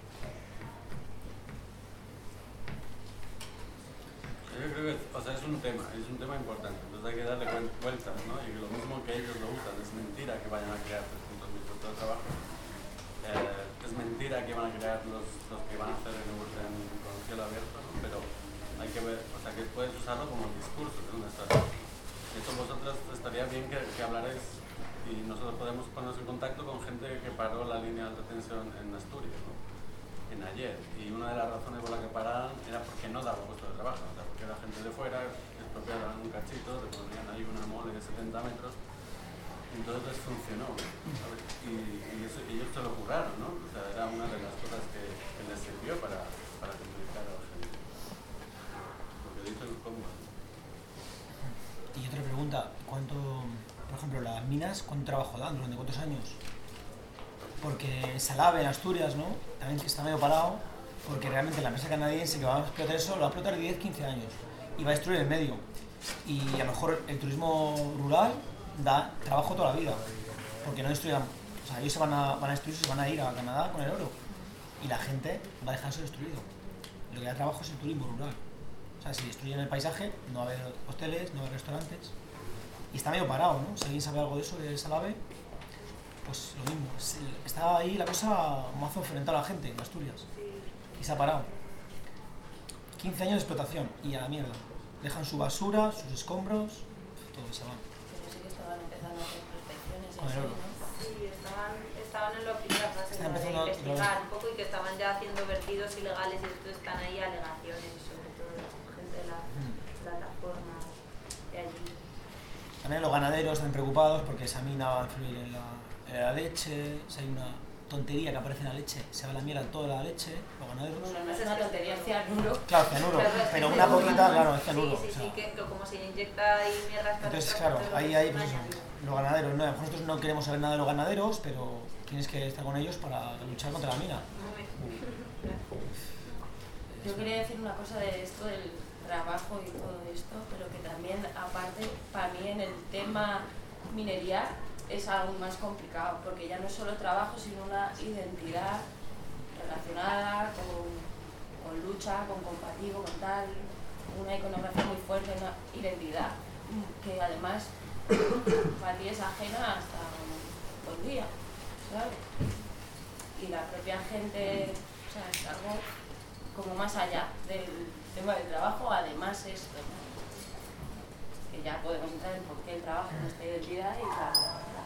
Yo creo que, o sea, es un tema, es un tema importante, entonces hay que darle vueltas, ¿no? Y que lo mismo que ellos lo usan, es mentira que vayan a crear trescientos mil puestos de trabajo, eh, es mentira que van a crear los, los que van a hacer en, en, con cielo abierto, ¿no? Pero hay que ver, o sea, que puedes usarlo como discurso, es una estrategia. Eso vosotros estaría bien que, que hablarais y nosotros podemos ponernos en contacto con gente que paró la línea de alta tensión en Asturias, ¿no? En ayer, y una de las razones por las que pararon era porque no daba puesto de trabajo, o sea, porque la gente de fuera expropiaban un cachito, le ponían ahí una mole de setenta metros, y entonces les funcionó, ¿sabes? Y, y, eso, y ellos se lo curraron, ¿no? O sea, era una de las cosas que, que les sirvió para, para simplificar a la gente. Porque dicho es cómodo. Y otra pregunta, ¿cuánto, por ejemplo, las minas, cuánto trabajo dan, durante cuántos años? Porque Salave, en Asturias, ¿no? También está medio parado, porque realmente la empresa canadiense que va a explotar eso, lo va a explotar diez a quince años y va a destruir el medio. Y a lo mejor el turismo rural da trabajo toda la vida, porque no destruirán, o sea, ellos se van a, van a destruir, se van a ir a Canadá con el oro y la gente va a dejar eso destruido. Lo que da trabajo es el turismo rural. O sea, si destruyen el paisaje, no va a haber hoteles, no va a haber restaurantes. Y está medio parado, ¿no? Si alguien sabe algo de eso, de Salave, pues lo mismo. Está ahí la cosa mazo enfrentada a la gente en Asturias. Y se ha parado. quince años de explotación y a la mierda. Dejan su basura, sus escombros, todo se va. Pero sí que estaban empezando a hacer prospecciones y Con el así, oro. ¿no? Sí, estaban, estaban en la primera fase Están de empezando a- investigar un poco y que estaban ya haciendo vertidos ilegales y entonces están ahí alegaciones y sobre todo la gente de la plataforma de allí. También los ganaderos están preocupados porque esa mina va a influir en la, en la leche. Si hay una tontería que aparece en la leche, se va a la mierda toda la leche, los ganaderos. Bueno, no es una tontería, es cianuro. Claro, cianuro, Claro, es pero que una cianuro. poquita, claro, es cianuro. Sí, sí, o sea. sí, que, que como se inyecta ahí mierda hasta Entonces, hasta claro, hasta ahí lo hay que pues, se eso, añade. los ganaderos. No, nosotros no queremos saber nada de los ganaderos, pero tienes que estar con ellos para luchar contra la mina. Yo quería decir una cosa de esto del trabajo y todo esto, pero que también, aparte, para mí en el tema minería es aún más complicado, porque ya no es solo trabajo, sino una identidad relacionada con, con lucha, con combativo, con tal, una iconografía muy fuerte, una identidad que además para ti es ajena hasta hoy día, ¿sabes? Y la propia gente, o sea, es algo como más allá del tema del trabajo, además esto, ¿no? Que ya podemos entrar en por qué el trabajo no está identidad y bla, bla, bla.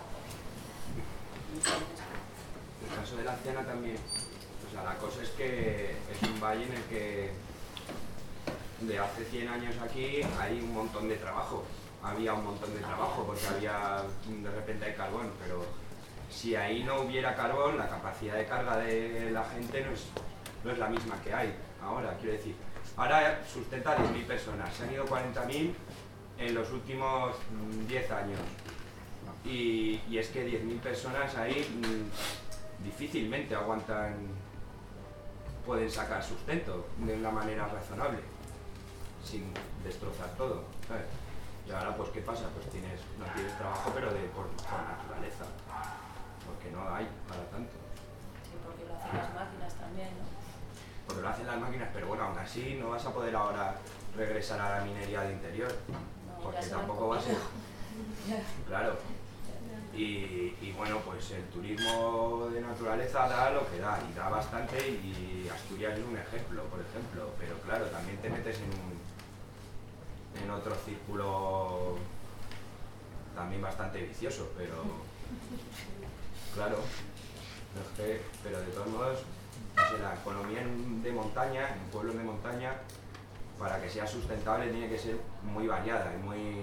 En el caso de la Ciana también, o sea, la cosa es que es un valle en el que de hace cien años aquí hay un montón de trabajo, había un montón de trabajo porque había de repente hay carbón, pero si ahí no hubiera carbón, la capacidad de carga de la gente no es, no es la misma que hay ahora, quiero decir. Ahora sustenta diez mil personas, se han ido cuarenta mil en los últimos diez años. Y, y es que diez mil personas ahí mmm, difícilmente aguantan, pueden sacar sustento de una manera razonable. sin destrozar todo, ¿sabes? Y ahora pues ¿qué pasa? Pues tienes, no tienes trabajo pero de por, por naturaleza, porque no hay para tanto. Sí, porque lo hacen las máquinas también, ¿no? Porque lo hacen las máquinas, pero bueno, aún así no vas a poder ahora regresar a la minería del interior, No, porque ya se tampoco van va a ser... comiendo. Claro. Y, y bueno, pues el turismo de naturaleza da lo que da, y da bastante, y Asturias es un ejemplo, por ejemplo, pero claro, también te metes en un, en otro círculo también bastante vicioso, pero claro, no sé, pero de todos modos, no sé, la economía en- de montaña, en pueblos de montaña, para que sea sustentable tiene que ser muy variada y muy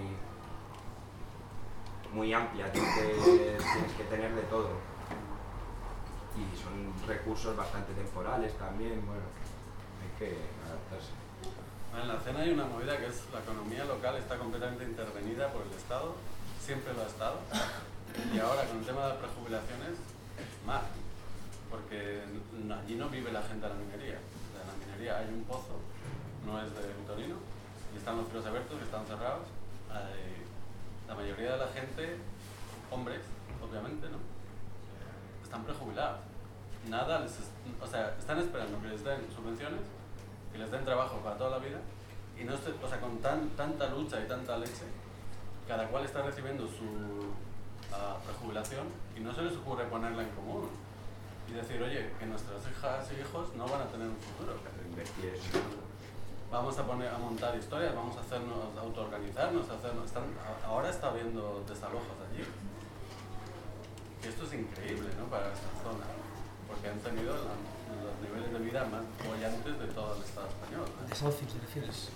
muy amplia, tienes que, tienes que tener de todo. Y son recursos bastante temporales también, bueno, hay que adaptarse. En la cena hay una movida que es la economía local está completamente intervenida por el Estado, siempre lo ha estado, y ahora con el tema de las prejubilaciones, más, porque n- allí no vive la gente de la minería. En la minería hay un pozo, no es de Torino, y están los cielos abiertos que están cerrados. Hay- la mayoría de la gente, hombres, obviamente, ¿no? Están prejubilados. Nada les es- o sea, están esperando que les den subvenciones, que les den trabajo para toda la vida, y no se- o sea, con tan, tanta lucha y tanta leche, cada cual está recibiendo su ah, prejubilación y no se les ocurre ponerla en común y decir, oye, que nuestras hijas y hijos no van a tener un futuro. Invertir eso. Vamos a poner a montar historias, vamos a hacernos, a autoorganizarnos, a hacernos, están, a- ahora está habiendo desalojos allí. Y esto es increíble, ¿no? Para esta zona, porque han tenido la- los niveles de vida más bollantes de todo el Estado español, ¿no? Desahucios, ¿te refieres?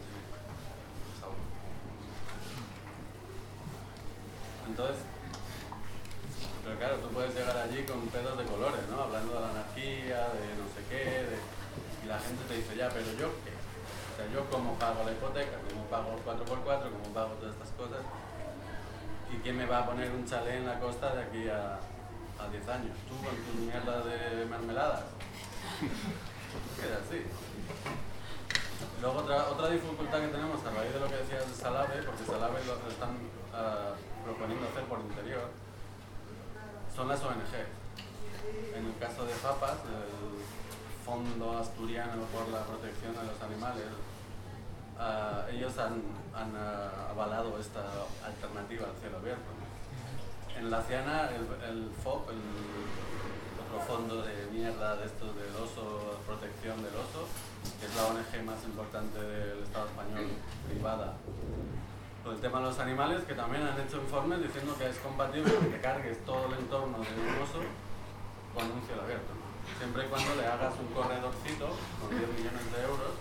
Entonces, pero claro, tú puedes llegar allí con pedos de colores, ¿no? Hablando de la anarquía, de no sé qué, de... y la gente te dice, ya, pero yo qué. O sea, yo cómo pago la hipoteca, cómo pago el cuatro por cuatro, cómo pago todas estas cosas, y quién me va a poner un chalet en la costa de aquí a, a diez años. Tú con tus mierdas de mermeladas. Queda así. Luego otra, otra dificultad que tenemos a raíz de lo que decías de Salave, porque Salave lo están uh, proponiendo hacer por interior, son las O N G. En el caso de FAPAS, el Fondo Asturiano por la Protección de los Animales, uh, ellos han, han uh, avalado esta alternativa al cielo abierto. En la Ciana, el, el F O P, el otro fondo de mierda de estos del oso, protección del oso, que es la O N G más importante del Estado español privada, por el tema de los animales, que también han hecho informes diciendo que es compatible que cargues todo el entorno de un oso con un cielo abierto, siempre y cuando le hagas un corredorcito con diez millones de euros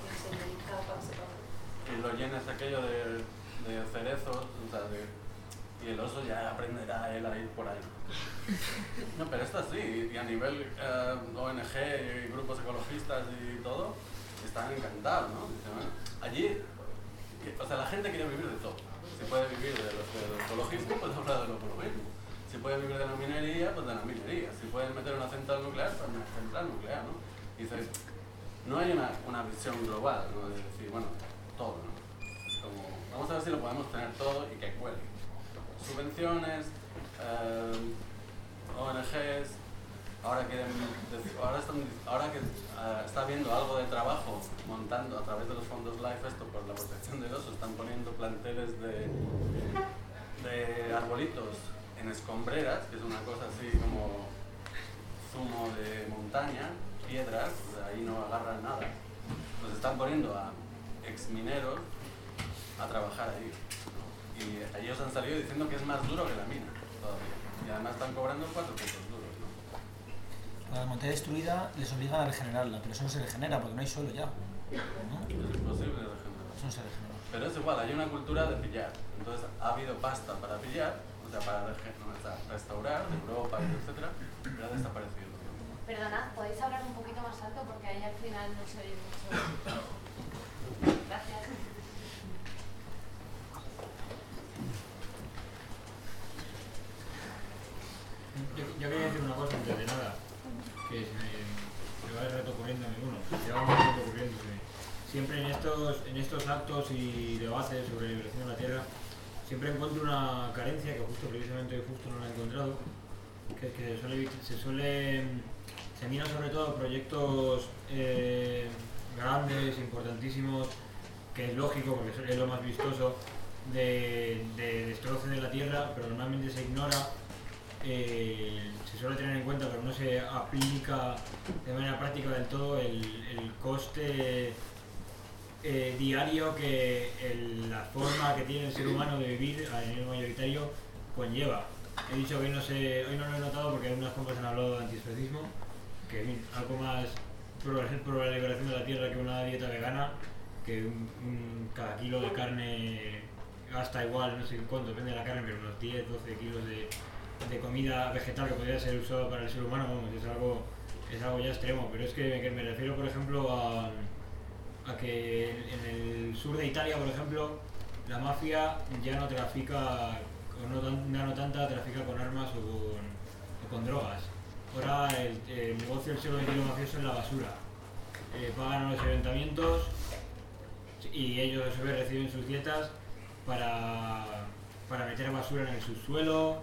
y lo llenes aquello de, de cerezos, o sea, de, y el oso ya aprenderá él a ir por ahí. No, pero esto sí, y a nivel eh, O N G y grupos ecologistas y todo, están encantados, ¿no? Dicen, bueno, allí, que, o sea, la gente quiere vivir de todo. Si puede vivir de lo, de lo ecologismo, pues habla de lo ecologismo. Si puede vivir de la minería, pues de la minería. Si pueden meter una central nuclear, pues una central nuclear, ¿no? Y dice, no hay una, una visión global, ¿no? De decir, bueno, todo, ¿no? Es como, vamos a ver si lo podemos tener todo y que cuele. Subvenciones, eh, O N Ges, ahora que, ahora están, ahora que uh, está habiendo algo de trabajo montando a través de los fondos LIFE esto por la protección del oso, están poniendo planteles de, de arbolitos en escombreras, que es una cosa así como zumo de montaña, piedras, de ahí no agarran nada. Los están poniendo a exmineros a trabajar ahí. Y ellos han salido diciendo que es más duro que la mina todavía. Y además están cobrando cuatro puntos duros, ¿no? La montaña destruida les obliga a regenerarla, pero eso no se regenera porque no hay suelo ya, ¿no? Es imposible regenerar. Eso no se regenera. Pero es igual, hay una cultura de pillar. Entonces ha habido pasta para pillar, o sea, para rege- o sea, restaurar de Europa, etcétera, pero ha desaparecido. Perdonad, ¿podéis hablar un poquito más alto? Porque ahí al final no se oye mucho. Gracias. Yo, yo quería decir una cosa antes de nada, que se me, se va el rato corriendo ninguno, llevamos el rato corriendo, se, siempre en estos, en estos actos y debates sobre la liberación de la tierra, siempre encuentro una carencia que justo precisamente hoy justo no la he encontrado, que, que suele, se suele, se miran sobre todo proyectos eh, grandes, importantísimos, que es lógico porque es lo más vistoso, de, de destroce de la tierra, pero normalmente se ignora, eh, se suele tener en cuenta, pero no se aplica de manera práctica del todo el, el coste eh, diario que el, la forma que tiene el ser humano de vivir a nivel mayoritario conlleva. He dicho que hoy no, sé, hoy no lo he notado porque unas compas han hablado de antiespecismo, que es algo más por, por la liberación de la tierra que una dieta vegana, que un, un, cada kilo de carne gasta igual, no sé cuánto, depende de la carne, pero unos diez doce kilos de, de comida vegetal que podría ser usada para el ser humano, vamos, es algo, es algo ya extremo. Pero es que me, que me refiero, por ejemplo, a, a que en el sur de Italia, por ejemplo, la mafia ya no trafica, o no, ya no tanta, trafica con armas o con, o con drogas. Ahora el, el negocio del siglo veintiuno mafioso es la basura. Eh, pagan a los ayuntamientos y ellos a su vez reciben sus dietas para, para meter basura en el subsuelo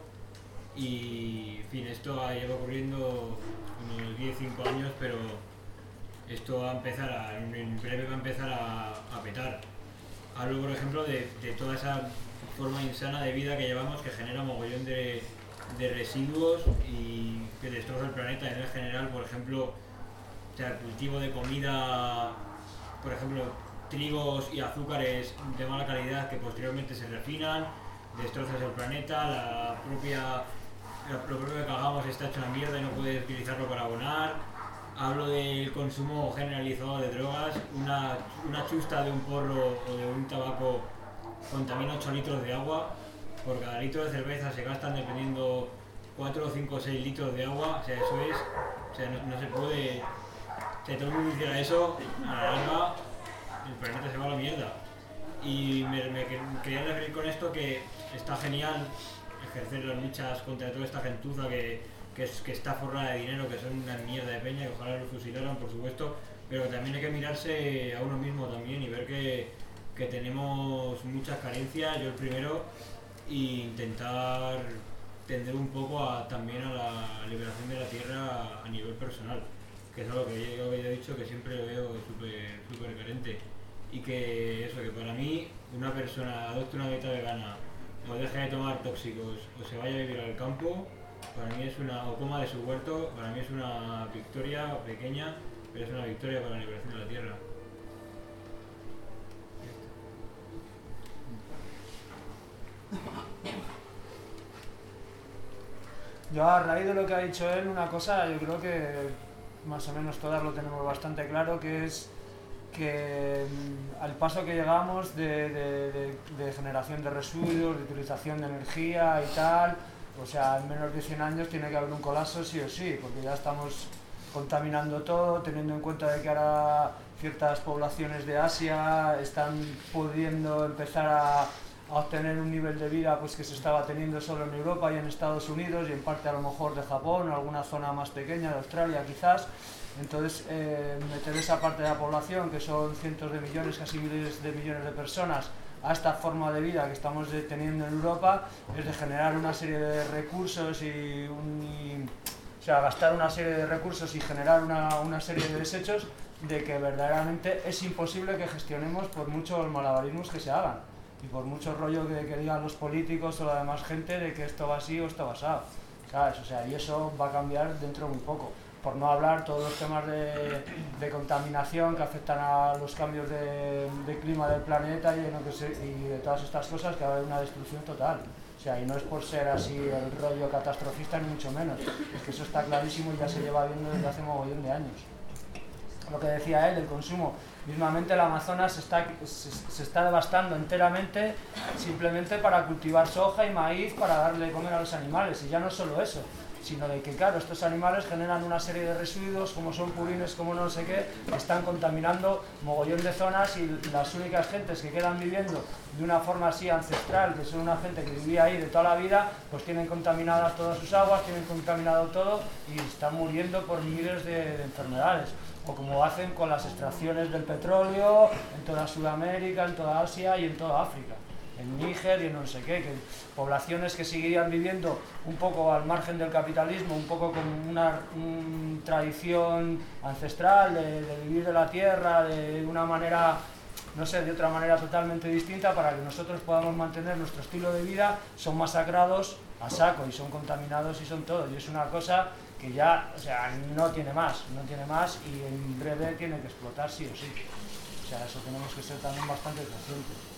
y, en fin, esto lleva ocurriendo unos diez a cinco años, pero esto va a empezar a, en breve va a empezar a, a petar. Hablo, por ejemplo, de, de toda esa forma insana de vida que llevamos, que genera mogollón de, de residuos y que destroza el planeta en general. Por ejemplo, o sea, el cultivo de comida, por ejemplo, trigos y azúcares de mala calidad que posteriormente se refinan, destrozas el planeta, la propia, lo propio que cagamos está hecho una mierda y no puedes utilizarlo para abonar. Hablo del consumo generalizado de drogas, una, una chusta de un porro o de un tabaco contamina ocho litros de agua, por cada litro de cerveza se gastan dependiendo cuatro, cinco o seis litros de agua, o sea, eso es, o sea, no, no se puede, si todo el mundo hiciera eso, a la larga el planeta se va a la mierda. Y me, me quería referir con esto que está genial ejercer las luchas contra toda esta gentuza que, que, es, que está forrada de dinero, que son una mierda de peña, que ojalá lo fusilaran, por supuesto, pero también hay que mirarse a uno mismo también y ver que, que tenemos muchas carencias, yo el primero, e intentar tender un poco a, también a la liberación de la tierra a nivel personal, que es algo que yo había dicho que siempre lo veo súper súper carente. Y que eso, que para mí una persona adopte una dieta vegana o deje de tomar tóxicos o se vaya a vivir al campo, para mí es una, o coma de su huerto, para mí es una victoria pequeña, pero es una victoria para la liberación de la tierra. Yo, a raíz de lo que ha dicho él, una cosa, yo creo que más o menos todas lo tenemos bastante claro, que es que al paso que llegamos de, de, de, de generación de residuos, de utilización de energía y tal, o sea, en menos de cien años tiene que haber un colapso sí o sí, porque ya estamos contaminando todo, teniendo en cuenta de que ahora ciertas poblaciones de Asia están pudiendo empezar a, a obtener un nivel de vida pues que se estaba teniendo solo en Europa y en Estados Unidos y en parte a lo mejor de Japón, alguna zona más pequeña de Australia quizás. Entonces, eh, meter esa parte de la población, que son cientos de millones, casi miles de millones de personas, a esta forma de vida que estamos teniendo en Europa, es de generar una serie de recursos y, un, y o sea, gastar una serie de recursos y generar una, una serie de desechos de que verdaderamente es imposible que gestionemos por muchos malabarismos que se hagan y por mucho rollo que, que digan los políticos o la demás gente de que esto va así o esto va asado, ¿sabes? O sea, y eso va a cambiar dentro de muy poco. Por no hablar todos los temas de, de contaminación que afectan a los cambios de, de clima del planeta y, no que se, y de todas estas cosas, que va a haber una destrucción total. O sea, y no es por ser así el rollo catastrofista ni mucho menos, es que eso está clarísimo y ya se lleva viendo desde hace mogollón de años. Lo que decía él, el consumo, mismamente el Amazonas se está, se, se está devastando enteramente simplemente para cultivar soja y maíz para darle de comer a los animales, y ya no solo eso, sino de que, claro, estos animales generan una serie de residuos, como son purines, como no sé qué, que están contaminando mogollón de zonas, y las únicas gentes que quedan viviendo de una forma así ancestral, que son una gente que vivía ahí de toda la vida, pues tienen contaminadas todas sus aguas, tienen contaminado todo y están muriendo por miles de, de enfermedades. o como hacen con las extracciones del petróleo en toda Sudamérica, en toda Asia y en toda África, en Níger y en no sé qué, que poblaciones que seguirían viviendo un poco al margen del capitalismo, un poco con una un tradición ancestral de, de vivir de la tierra, de una manera, no sé, de otra manera totalmente distinta, para que nosotros podamos mantener nuestro estilo de vida, son masacrados a saco y son contaminados y son todo, y es una cosa que ya, o sea, no tiene más, no tiene más y en breve tiene que explotar sí o sí. O sea, eso tenemos que ser también bastante conscientes.